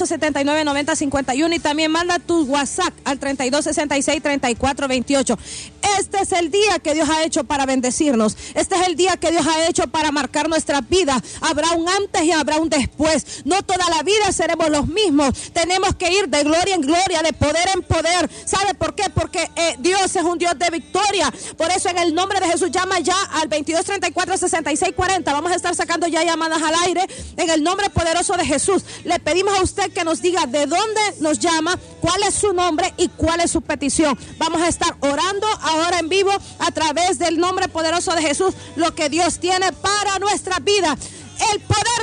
[SPEAKER 4] 9879-9051 y también manda tu WhatsApp al 3266-3428. Este es el día que Dios ha hecho para bendecirnos. Este es el día que Dios ha hecho para marcar nuestra vida. Habrá un antes y habrá un después. No toda la vida seremos los mismos. Tenemos que ir de gloria en gloria, de poder en poder. ¿Sabe por qué? Porque Dios es un Dios de victoria. Por eso en el nombre de Jesús llama ya al 2234-6640. Vamos a estar sacando ya llamadas al aire en el nombre poderoso de Jesús. Le pedimos a usted que nos diga de dónde nos llama, cuál es su nombre y cuál es su petición. Vamos a estar orando ahora en vivo a través del nombre poderoso de Jesús, lo que Dios tiene para nuestra vida. El poder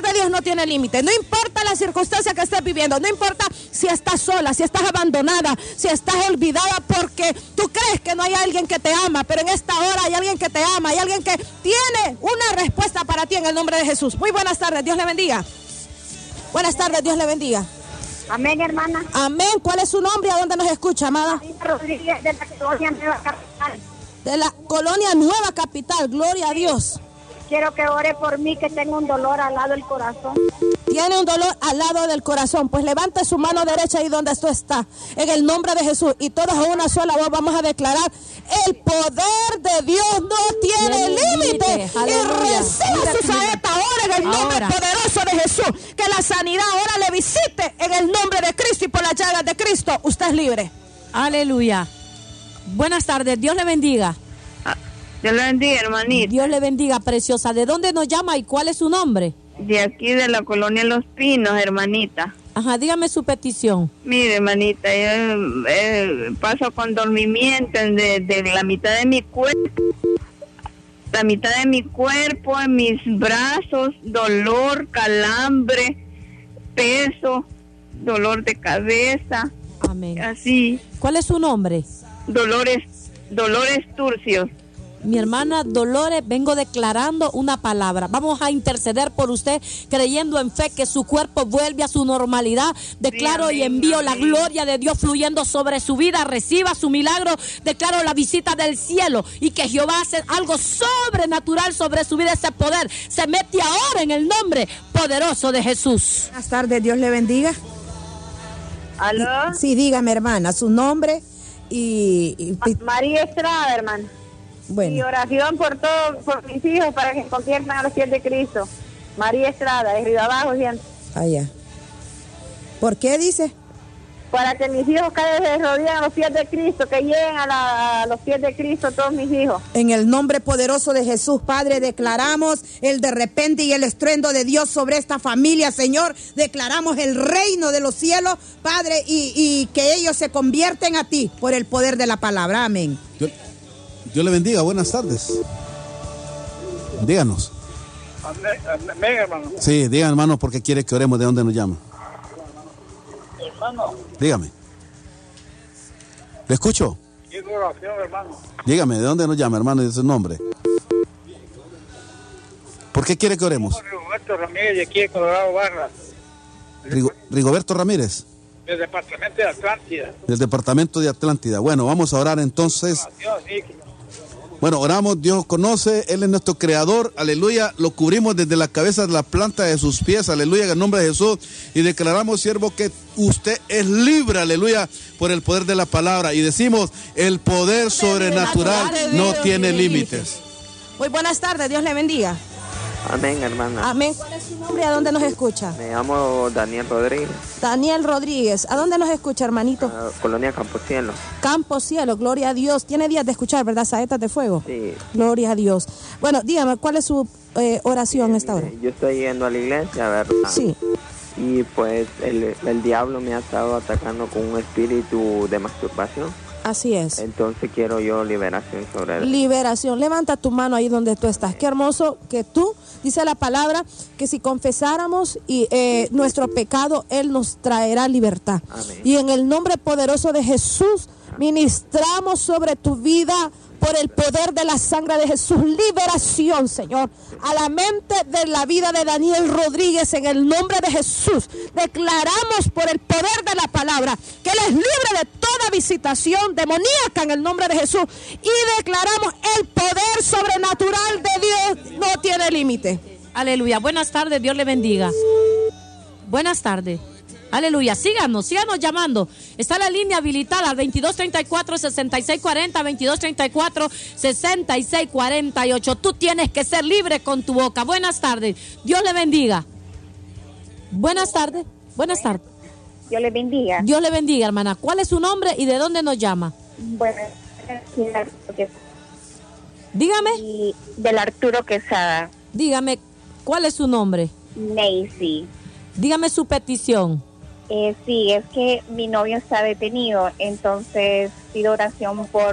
[SPEAKER 4] de Dios no tiene límite. No importa la circunstancia que estés viviendo, no importa si estás sola, si estás abandonada, si estás olvidada porque tú crees que no hay alguien que te ama, pero en esta hora hay alguien que te ama, hay alguien que tiene una respuesta para ti en el nombre de Jesús. Muy buenas tardes, Dios le bendiga. Buenas tardes, Dios le bendiga.
[SPEAKER 10] Amén, hermana.
[SPEAKER 4] Amén. ¿Cuál es su nombre y a dónde nos escucha, amada?
[SPEAKER 10] Rodríguez, de la Colonia Nueva Capital.
[SPEAKER 4] De la Colonia Nueva Capital, gloria a Dios.
[SPEAKER 10] Quiero que ore por mí, que tengo un dolor al lado del corazón.
[SPEAKER 4] Tiene un dolor al lado del corazón. Pues levante su mano derecha ahí donde tú estás. En el nombre de Jesús. Y todos a una sola voz vamos a declarar: el poder de Dios no tiene límite. Y reciba su saeta ahora en el nombre poderoso de Jesús. Que la sanidad ahora le visite en el nombre de Cristo y por las llagas de Cristo. Usted es libre.
[SPEAKER 3] Aleluya. Buenas tardes, Dios le bendiga.
[SPEAKER 11] Dios le bendiga, hermanita.
[SPEAKER 3] Dios le bendiga, preciosa. ¿De dónde nos llama y cuál es su nombre?
[SPEAKER 11] De aquí, de la Colonia Los Pinos, hermanita.
[SPEAKER 3] Ajá, dígame su petición.
[SPEAKER 11] Mire, hermanita, yo paso con dormimiento de la mitad de mi cuerpo. La mitad de mi cuerpo, en mis brazos, dolor, calambre, peso, dolor de cabeza.
[SPEAKER 3] Amén.
[SPEAKER 11] Así.
[SPEAKER 3] ¿Cuál es su nombre?
[SPEAKER 11] Dolores Turcios.
[SPEAKER 3] Mi hermana Dolores, vengo declarando una palabra. Vamos a interceder por usted, creyendo en fe que su cuerpo vuelve a su normalidad. Declaro y envío la gloria de Dios fluyendo sobre su vida. Reciba su milagro. Declaro la visita del cielo y que Jehová hace algo sobrenatural sobre su vida. Ese poder se mete ahora en el nombre poderoso de Jesús.
[SPEAKER 6] Buenas tardes, Dios le bendiga.
[SPEAKER 11] ¿Aló?
[SPEAKER 6] Sí, dígame, hermana, su nombre y
[SPEAKER 10] María Estrada, hermano.
[SPEAKER 6] bueno.
[SPEAKER 10] Y oración por todos, por mis hijos, para que se conviertan a los pies de Cristo. María Estrada, de Río Abajo, siempre.
[SPEAKER 6] Allá. ¿Por qué dice?
[SPEAKER 10] Para que mis hijos cada vez se rodeen a los pies de Cristo, que lleguen a los pies de Cristo todos mis hijos.
[SPEAKER 6] En el nombre poderoso de Jesús, Padre, declaramos el de repente y el estruendo de Dios sobre esta familia, Señor. Declaramos el reino de los cielos, Padre, y que ellos se convierten a ti por el poder de la palabra. Amén.
[SPEAKER 5] Dios le bendiga, buenas tardes. Díganos.
[SPEAKER 12] Amén, hermano.
[SPEAKER 5] Sí, digan, hermano, porque quiere que oremos. ¿De dónde nos llama?
[SPEAKER 12] Hermano.
[SPEAKER 5] Dígame. ¿Le escucho?
[SPEAKER 12] Quiero oración, hermano.
[SPEAKER 5] Dígame, ¿de dónde nos llama, hermano? ¿Y su nombre? ¿Por qué quiere que oremos?
[SPEAKER 12] Rigoberto Ramírez, de aquí de Colorado Barras.
[SPEAKER 5] Rigoberto Ramírez.
[SPEAKER 12] Del departamento de Atlántida.
[SPEAKER 5] Del departamento de Atlántida. Bueno, vamos a orar entonces. Bueno, oramos, Dios conoce, Él es nuestro creador, aleluya, lo cubrimos desde la cabeza de la planta de sus pies, aleluya, en el nombre de Jesús, y declaramos, siervo, que usted es libre, aleluya, por el poder de la palabra, y decimos, el poder sobrenatural no tiene límites.
[SPEAKER 4] Muy buenas tardes, Dios le bendiga.
[SPEAKER 13] Amén, hermana.
[SPEAKER 4] Amén. ¿Cuál es su nombre y a dónde nos escucha?
[SPEAKER 13] Me llamo Daniel Rodríguez.
[SPEAKER 4] Daniel Rodríguez. ¿A dónde nos escucha, hermanito?
[SPEAKER 13] Colonia Campo Cielo.
[SPEAKER 4] Campo Cielo, gloria a Dios. Tiene días de escuchar, ¿verdad? Saetas de fuego.
[SPEAKER 13] Sí.
[SPEAKER 4] Gloria a Dios. Bueno, dígame, ¿cuál es su oración esta hora?
[SPEAKER 13] Yo estoy yendo a la iglesia, ¿verdad?
[SPEAKER 4] Sí.
[SPEAKER 13] Y pues el diablo me ha estado atacando con un espíritu de masturbación.
[SPEAKER 4] Así es.
[SPEAKER 13] Entonces quiero yo liberación sobre él.
[SPEAKER 4] Liberación. Levanta tu mano ahí donde tú estás. Qué hermoso que tú, dice la palabra, que si confesáramos nuestro pecado, Él nos traerá libertad.
[SPEAKER 13] Amén.
[SPEAKER 4] Y en el nombre poderoso de Jesús, ministramos sobre tu vida por el poder de la sangre de Jesús, liberación, Señor, a la mente de la vida de Daniel Rodríguez, en el nombre de Jesús. Declaramos por el poder de la palabra que Él es libre de toda visitación demoníaca en el nombre de Jesús, y declaramos el poder sobrenatural de Dios no tiene límite.
[SPEAKER 3] Aleluya. Buenas tardes, Dios le bendiga. Buenas tardes. Aleluya, síganos llamando. Está la línea habilitada al 2234-6640, 2234-6648. Tú tienes que ser libre con tu boca. Buenas tardes, Dios le bendiga. Buenas tardes, buenas tardes.
[SPEAKER 10] Dios le bendiga.
[SPEAKER 3] Dios le bendiga, hermana. ¿Cuál es su nombre y de dónde nos llama?
[SPEAKER 10] Bueno,
[SPEAKER 3] dígame.
[SPEAKER 10] Y del Arturo Quesada.
[SPEAKER 3] Dígame, ¿cuál es su nombre?
[SPEAKER 10] Nancy.
[SPEAKER 3] Dígame su petición.
[SPEAKER 10] Sí, es que mi novio está detenido, entonces pido oración por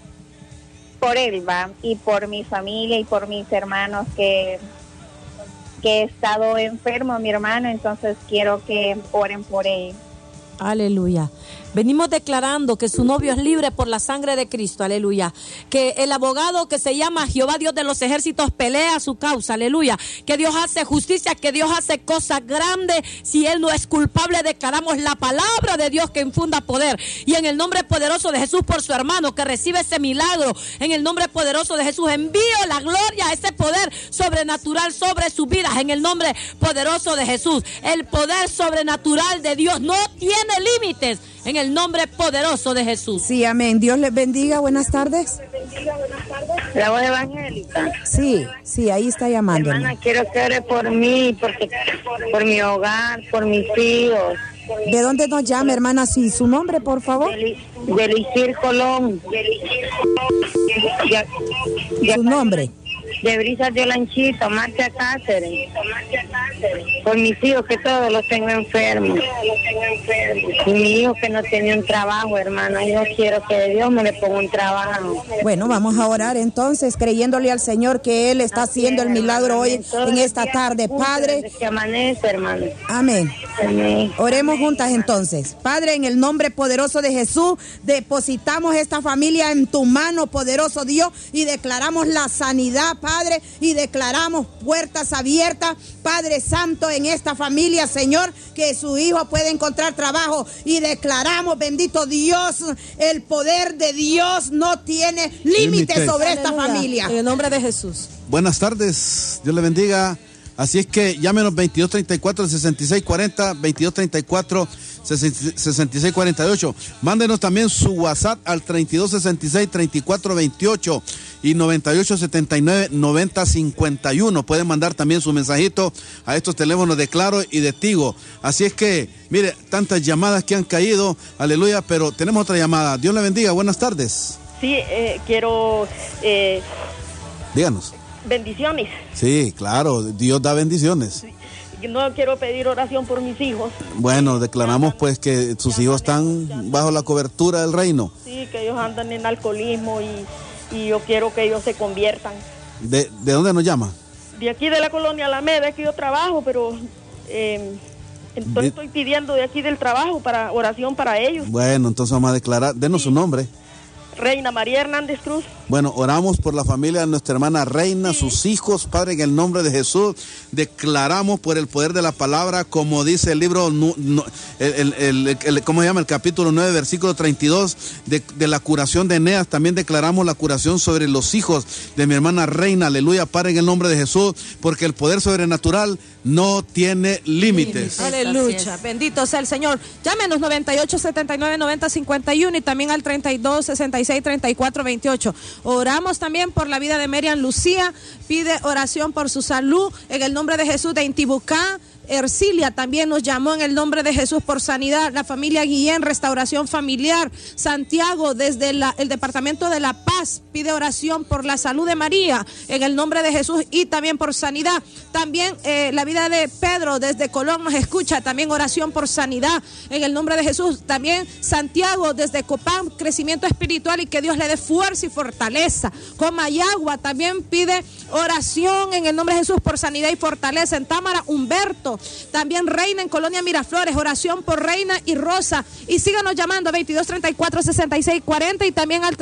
[SPEAKER 10] él, va, y por mi familia y por mis hermanos que que he estado enfermo, mi hermano, entonces quiero que oren por él.
[SPEAKER 3] Aleluya. Venimos declarando que su novio es libre por la sangre de Cristo, aleluya. Que el abogado que se llama Jehová Dios de los ejércitos pelea su causa, aleluya. Que Dios hace justicia, que Dios hace cosas grandes. Si él no es culpable, declaramos la palabra de Dios que infunda poder. Y en el nombre poderoso de Jesús por su hermano que recibe ese milagro, en el nombre poderoso de Jesús envío la gloria, ese poder sobrenatural sobre sus vidas. En el nombre poderoso de Jesús, el poder sobrenatural de Dios no tiene límites. En el nombre poderoso de Jesús.
[SPEAKER 6] Sí, amén. Dios les bendiga. Buenas tardes.
[SPEAKER 11] La voz evangélica.
[SPEAKER 6] Sí, ahí está llamando.
[SPEAKER 11] Hermana, quiero que ore por mí, por mi hogar, por mis hijos.
[SPEAKER 6] ¿De dónde nos llama, hermana? Sí, su nombre, por favor.
[SPEAKER 11] De Elixir Colón.
[SPEAKER 6] Su nombre.
[SPEAKER 11] De Brisas de Olanchito, Marcia Cáceres. Por mis hijos que todos los tengo enfermos. Y mi hijo que no tenía un trabajo, hermana. Yo quiero que Dios me le ponga un trabajo.
[SPEAKER 6] Bueno, vamos a orar entonces, creyéndole al Señor que Él está haciendo el milagro hoy en esta tarde. Padre.
[SPEAKER 11] Que amanece, hermano.
[SPEAKER 6] Amén.
[SPEAKER 11] Amén.
[SPEAKER 6] Oremos juntas entonces. Padre, en el nombre poderoso de Jesús, depositamos esta familia en tu mano, poderoso Dios, y declaramos la sanidad, Padre, y declaramos puertas abiertas, Padre Santo, en esta familia, Señor, que su hijo puede encontrar trabajo, y declaramos, bendito Dios, el poder de Dios no tiene límites sobre esta familia.
[SPEAKER 4] En el nombre de Jesús.
[SPEAKER 5] Buenas tardes, Dios le bendiga. Así es que llámenos 2234-6640, 2234-6648. Mándenos también su WhatsApp al 3266-3428 y 9879-9051. Pueden mandar también su mensajito a estos teléfonos de Claro y de Tigo. Así es que, mire, tantas llamadas que han caído, aleluya, pero tenemos otra llamada. Dios le bendiga, buenas tardes.
[SPEAKER 14] Sí, quiero...
[SPEAKER 5] Díganos.
[SPEAKER 14] Bendiciones.
[SPEAKER 5] Sí, claro, Dios da bendiciones.
[SPEAKER 14] No quiero pedir oración por mis hijos.
[SPEAKER 5] Bueno, declaramos pues que sus hijos están bajo la cobertura del reino.
[SPEAKER 14] Sí, que ellos andan en alcoholismo y yo quiero que ellos se conviertan.
[SPEAKER 5] ¿De dónde nos llama?
[SPEAKER 14] De aquí de la colonia Alameda, que yo trabajo, pero estoy pidiendo de aquí del trabajo para oración para ellos.
[SPEAKER 5] Bueno, entonces vamos a declarar, denos su nombre.
[SPEAKER 14] Reina María Hernández Cruz.
[SPEAKER 5] Bueno, oramos por la familia de nuestra hermana Reina, sus hijos, Padre, en el nombre de Jesús. Declaramos por el poder de la palabra, como dice el libro, ¿cómo se llama? El capítulo 9, versículo 32, de la curación de Eneas. También declaramos la curación sobre los hijos de mi hermana Reina. Aleluya, Padre, en el nombre de Jesús, porque el poder sobrenatural no tiene límites.
[SPEAKER 4] Aleluya, bendito sea el Señor. Llámenos 9879-9051 y también al 3266-3428. Oramos también por la vida de Miriam Lucía, pide oración por su salud en el nombre de Jesús. De Intibucá, Ercilia también nos llamó en el nombre de Jesús por sanidad. La familia Guillén, restauración familiar. Santiago, desde el departamento de La Paz, pide oración por la salud de María en el nombre de Jesús y también por sanidad. También la vida de Pedro desde Colón nos escucha, también oración por sanidad en el nombre de Jesús. También Santiago desde Copán, crecimiento espiritual y que Dios le dé fuerza y fortaleza. Comayagua también pide oración en el nombre de Jesús por sanidad y fortaleza. En Támara, Humberto. También Reina en Colonia Miraflores, oración por Reina y Rosa. Y síganos llamando 2234-6640 y también al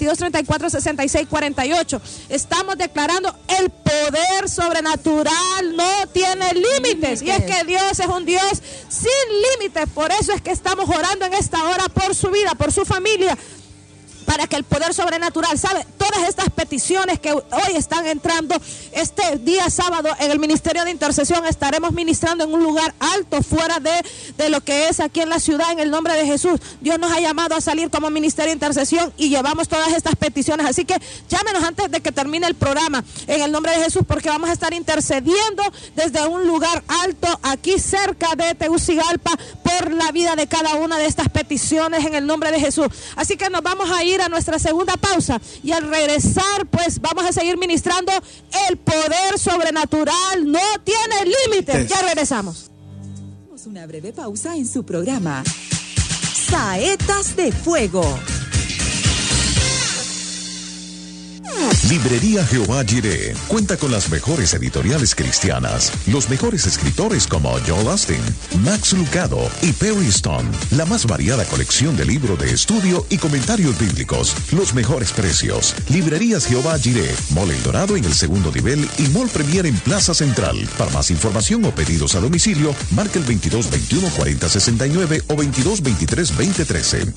[SPEAKER 4] 2234-6648. Estamos declarando el poder sobrenatural no tiene límites. Y es que Dios es un Dios sin límites. Por eso es que estamos orando en esta hora por su vida, por su familia, para que el poder sobrenatural, ¿sabe? Todas estas peticiones que hoy están entrando, este día sábado en el Ministerio de Intercesión estaremos ministrando en un lugar alto, fuera de lo que es aquí en la ciudad, en el nombre de Jesús. Dios nos ha llamado a salir como Ministerio de Intercesión y llevamos todas estas peticiones. Así que llámenos antes de que termine el programa, en el nombre de Jesús, porque vamos a estar intercediendo desde un lugar alto, aquí cerca de Tegucigalpa, por la vida de cada una de estas peticiones, en el nombre de Jesús. Así que nos vamos a ir a nuestra segunda pausa y al regresar pues vamos a seguir ministrando el poder sobrenatural no tiene límites. Ya regresamos.
[SPEAKER 1] Una breve pausa en su programa Saetas de Fuego.
[SPEAKER 7] Librería Jehová Jireh cuenta con las mejores editoriales cristianas, los mejores escritores como Joel Austin, Max Lucado y Perry Stone, la más variada colección de libros de estudio y comentarios bíblicos, los mejores precios. Librerías Jehová Jireh, Mall El Dorado en el segundo nivel y Mall Premier en Plaza Central. Para más información o pedidos a domicilio, marca el 2221-4069 o 2223-2013.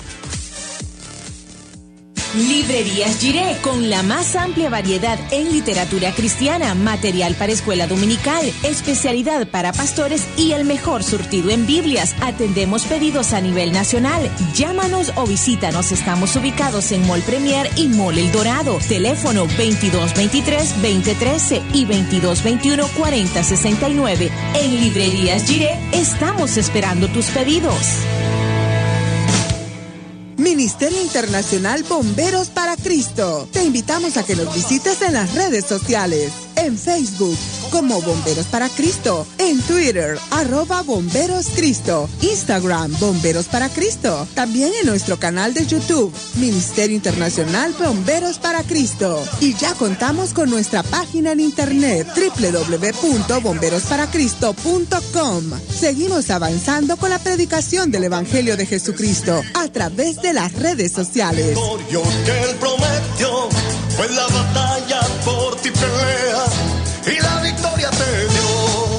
[SPEAKER 8] Librerías Jireh, con la más amplia variedad en literatura cristiana, material para escuela dominical, especialidad para pastores y el mejor surtido en Biblias. Atendemos pedidos a nivel nacional. Llámanos o visítanos. Estamos ubicados en Mall Premier y Mall El Dorado. Teléfono 2223-2013 y 2221-4069. En Librerías Jireh estamos esperando tus pedidos.
[SPEAKER 9] Ministerio Internacional Bomberos para Cristo. Te invitamos a que nos visites en las redes sociales. En Facebook como Bomberos para Cristo, en Twitter @Bomberos Cristo, Instagram Bomberos para Cristo, también en nuestro canal de YouTube Ministerio Internacional Bomberos para Cristo. Y ya contamos con nuestra página en internet www.bomberosparacristo.com. Seguimos avanzando con la predicación del Evangelio de Jesucristo a través de las redes sociales.
[SPEAKER 2] Que él prometió, fue la batalla por ti pelea y la victoria te dio.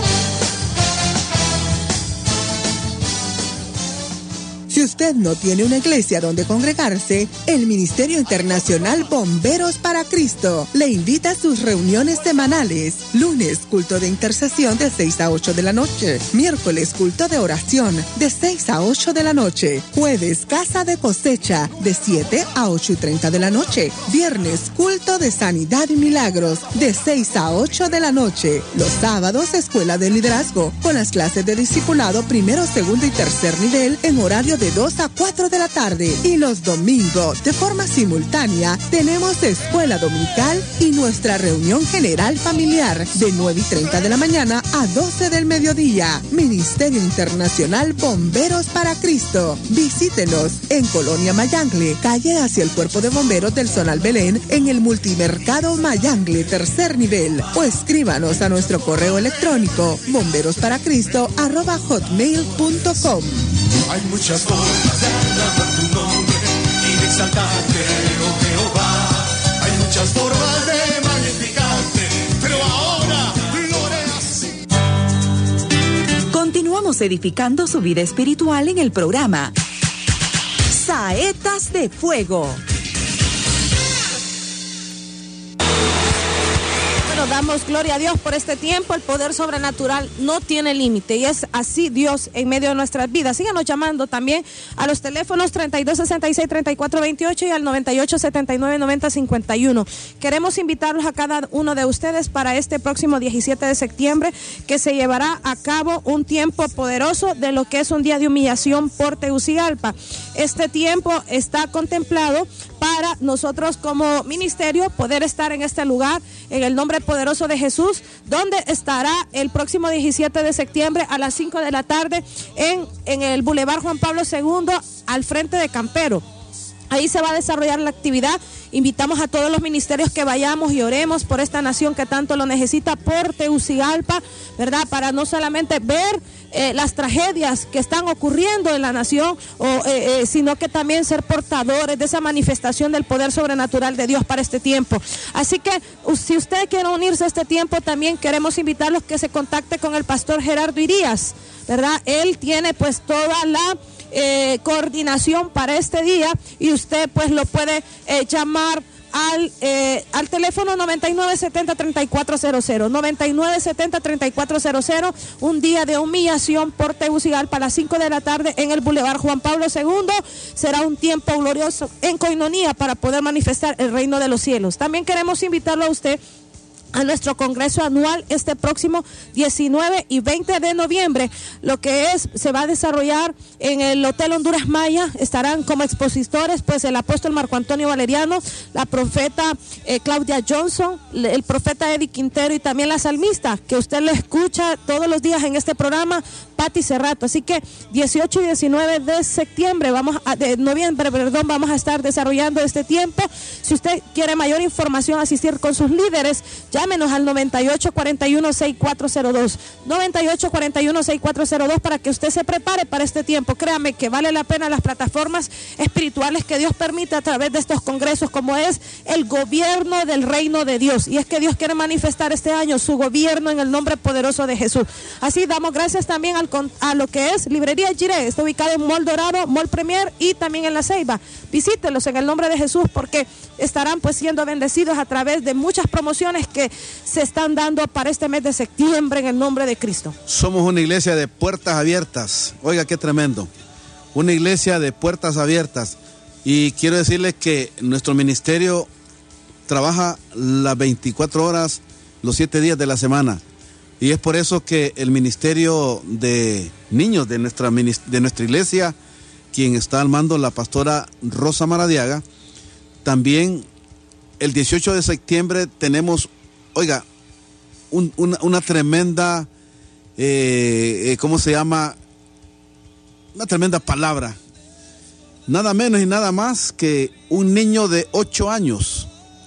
[SPEAKER 9] Si usted no tiene una iglesia donde congregarse, el Ministerio Internacional Bomberos para Cristo le invita a sus reuniones semanales. Lunes, culto de intercesión de 6 a 8 de la noche. Miércoles, culto de oración de 6 a 8 de la noche. Jueves, casa de cosecha de 7 a 8:30 de la noche. Viernes, culto de sanidad y milagros de 6 a 8 de la noche. Los sábados, escuela de liderazgo con las clases de discipulado primero, segundo y tercer nivel en horario de 2 a 4 de la tarde. Y los domingos, de forma simultánea, tenemos escuela dominical y nuestra reunión general familiar de 9:30 de la mañana a 12 del mediodía. Ministerio Internacional Bomberos para Cristo. Visítenos en Colonia Mayangle, calle hacia el Cuerpo de Bomberos del Zonal Belén, en el Multimercado Mayangle, tercer nivel. O escríbanos a nuestro correo electrónico bomberosparacristo@hotmail.com.
[SPEAKER 2] Hay muchas formas de alabar tu nombre y de exaltarte, oh Jehová. Hay muchas formas de magnificarte, pero ahora lo haré así.
[SPEAKER 1] Continuamos edificando su vida espiritual en el programa Saetas de Fuego.
[SPEAKER 4] Damos gloria a Dios por este tiempo. El poder sobrenatural no tiene límite y es así Dios en medio de nuestras vidas. Síganos llamando también a los teléfonos 3266-3428 y al 9879-9051. Queremos invitarlos a cada uno de ustedes para este próximo 17 de septiembre, que se llevará a cabo un tiempo poderoso de lo que es un día de humillación por Tegucigalpa. Este tiempo está contemplado para nosotros como ministerio poder estar en este lugar en el nombre poderoso de Jesús, donde estará el próximo 17 de septiembre a las 5 de la tarde en el Boulevard Juan Pablo II, al frente de Campero. Ahí se va a desarrollar la actividad. Invitamos a todos los ministerios que vayamos y oremos por esta nación que tanto lo necesita, por Tegucigalpa, ¿verdad? Para no solamente ver las tragedias que están ocurriendo en la nación, sino que también ser portadores de esa manifestación del poder sobrenatural de Dios para este tiempo. Así que si usted quiere unirse a este tiempo, también queremos invitarlos que se contacte con el pastor Gerardo Irías, ¿verdad? Él tiene pues toda la coordinación para este día y usted pues lo puede llamar al teléfono 9970-3400, 9970-3400, un día de humillación por Tegucigalpa a las 5 de la tarde en el Boulevard Juan Pablo II. Será un tiempo glorioso en coinonía para poder manifestar el reino de los cielos. También queremos invitarlo a usted a nuestro congreso anual este próximo 19 y 20 de noviembre, lo que se va a desarrollar en el Hotel Honduras Maya. Estarán como expositores pues el apóstol Marco Antonio Valeriano, la profeta Claudia Johnson, el profeta Eddie Quintero y también la salmista, que usted lo escucha todos los días en este programa, Pati Cerrato. Así que 18 y 19 de noviembre, vamos a estar desarrollando este tiempo. Si usted quiere mayor información, asistir con sus líderes, llámenos al 9841-6402. 9841-6402 para que usted se prepare para este tiempo. Créame que vale la pena las plataformas espirituales que Dios permite a través de estos congresos, como es el gobierno del reino de Dios. Y es que Dios quiere manifestar este año su gobierno en el nombre poderoso de Jesús. Así damos gracias también a lo que es Librería Jiré. Está ubicado en Mall Dorado, Mall Premier y también en La Ceiba. Visítelos en el nombre de Jesús, porque estarán pues siendo bendecidos a través de muchas promociones que se están dando para este mes de septiembre en el nombre de Cristo.
[SPEAKER 5] Somos una iglesia de puertas abiertas. Oiga, qué tremendo. Una iglesia de puertas abiertas. Y quiero decirles que nuestro ministerio trabaja las 24 horas, los 7 días de la semana. Y es por eso que el ministerio de niños de nuestra iglesia, quien está al mando, la pastora Rosa Maradiaga, también el 18 de septiembre tenemos, oiga, una tremenda, ¿cómo se llama? Una tremenda palabra. Nada menos y nada más que un niño de 8 años,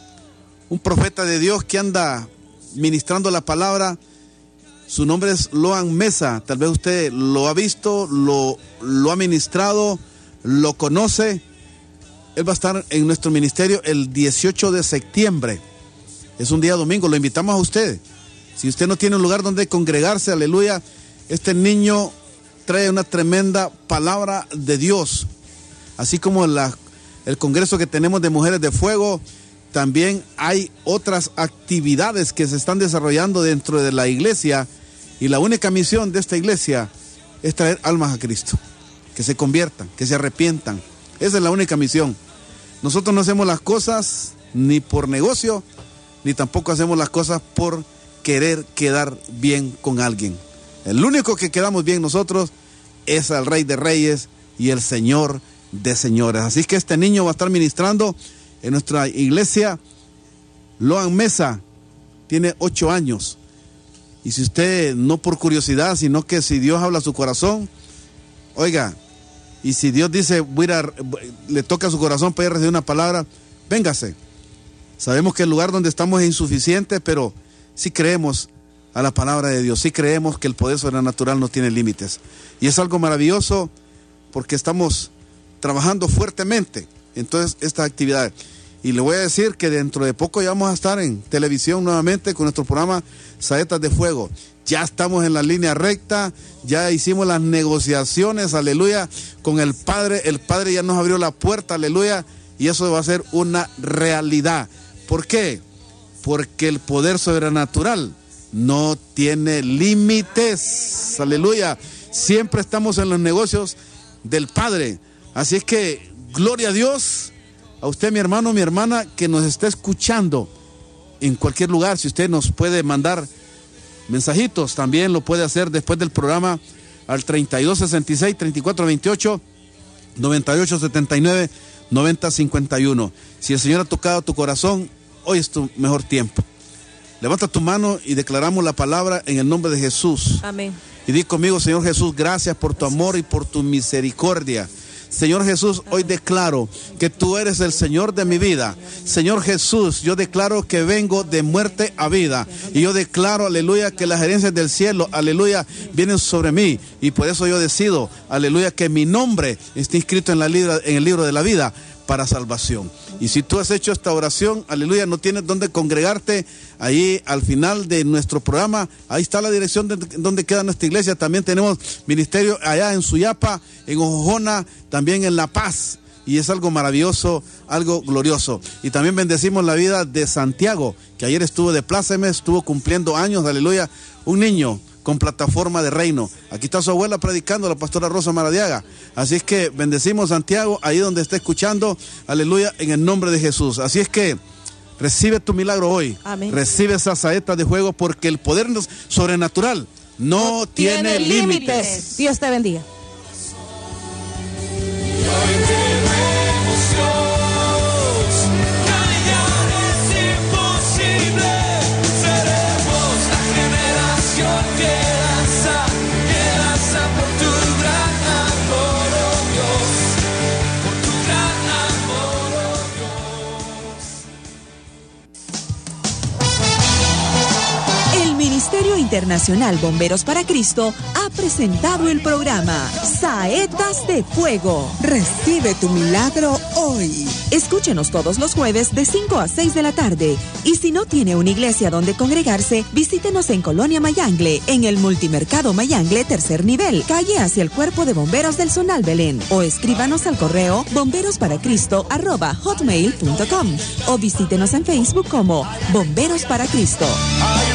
[SPEAKER 5] un profeta de Dios que anda ministrando la palabra. Su nombre es Loan Mesa. Tal vez usted lo ha visto, lo ha ministrado, lo conoce. Él va a estar en nuestro ministerio el 18 de septiembre. Es un día domingo, lo invitamos a usted. Si usted no tiene un lugar donde congregarse, aleluya, este niño trae una tremenda palabra de Dios. Así como el congreso que tenemos de Mujeres de Fuego, también hay otras actividades que se están desarrollando dentro de la iglesia, y la única misión de esta iglesia es traer almas a Cristo, que se conviertan, que se arrepientan. Esa es la única misión. Nosotros no hacemos las cosas ni por negocio, ni tampoco hacemos las cosas por querer quedar bien con alguien. El único que quedamos bien nosotros es al Rey de Reyes y el Señor de Señores. Así que este niño va a estar ministrando en nuestra iglesia. Loan Mesa tiene 8 años. Y si usted, no por curiosidad, sino que si Dios habla a su corazón, oiga, y si Dios dice, le toca a su corazón para ir a recibir una palabra, véngase. Sabemos que el lugar donde estamos es insuficiente, pero sí creemos a la palabra de Dios, sí creemos que el poder sobrenatural no tiene límites. Y es algo maravilloso porque estamos trabajando fuertemente en todas estas actividades. Y le voy a decir que dentro de poco ya vamos a estar en televisión nuevamente con nuestro programa Saetas de Fuego. Ya estamos en la línea recta, ya hicimos las negociaciones, aleluya, con el Padre. El Padre ya nos abrió la puerta, aleluya, y eso va a ser una realidad. ¿Por qué? Porque el poder sobrenatural no tiene límites, aleluya. Siempre estamos en los negocios del Padre. Así es que, gloria a Dios. A usted, mi hermano, mi hermana, que nos está escuchando en cualquier lugar, si usted nos puede mandar mensajitos, también lo puede hacer después del programa al 3266-3428, 9879-9051. Si el Señor ha tocado tu corazón, hoy es tu mejor tiempo. Levanta tu mano y declaramos la palabra en el nombre de Jesús.
[SPEAKER 3] Amén.
[SPEAKER 5] Y di conmigo, Señor Jesús, gracias por tu amor y por tu misericordia. Señor Jesús, hoy declaro que tú eres el Señor de mi vida. Señor Jesús, yo declaro que vengo de muerte a vida. Y yo declaro, aleluya, que las herencias del cielo, aleluya, vienen sobre mí. Y por eso yo decido, aleluya, que mi nombre esté inscrito en el libro de la vida para salvación. Y si tú has hecho esta oración, aleluya, no tienes dónde congregarte, ahí al final de nuestro programa, ahí está la dirección de donde queda nuestra iglesia. También tenemos ministerio allá en Suyapa, en Ojojona, también en La Paz. Y es algo maravilloso, algo glorioso. Y también bendecimos la vida de Santiago, que ayer estuvo de pláceme, estuvo cumpliendo años, aleluya, un niño con plataforma de reino. Aquí está su abuela predicando, la pastora Rosa Maradiaga. Así es que bendecimos Santiago, ahí donde está escuchando, aleluya, en el nombre de Jesús. Así es que recibe tu milagro hoy. Amén. Recibe esa saeta de fuego, porque el poder sobrenatural no tiene límites.
[SPEAKER 4] Dios te bendiga.
[SPEAKER 2] Que danza
[SPEAKER 1] Internacional Bomberos para Cristo ha presentado el programa Saetas de Fuego.
[SPEAKER 9] Recibe tu milagro hoy.
[SPEAKER 1] Escúchenos todos los jueves de 5 a 6 de la tarde. Y si no tiene una iglesia donde congregarse, visítenos en Colonia Mayangle, en el Multimercado Mayangle, tercer nivel, calle hacia el Cuerpo de Bomberos del Zonal Belén. O escríbanos al correo bomberosparacristo@hotmail.com o visítenos en Facebook como Bomberos para Cristo.
[SPEAKER 2] Ay,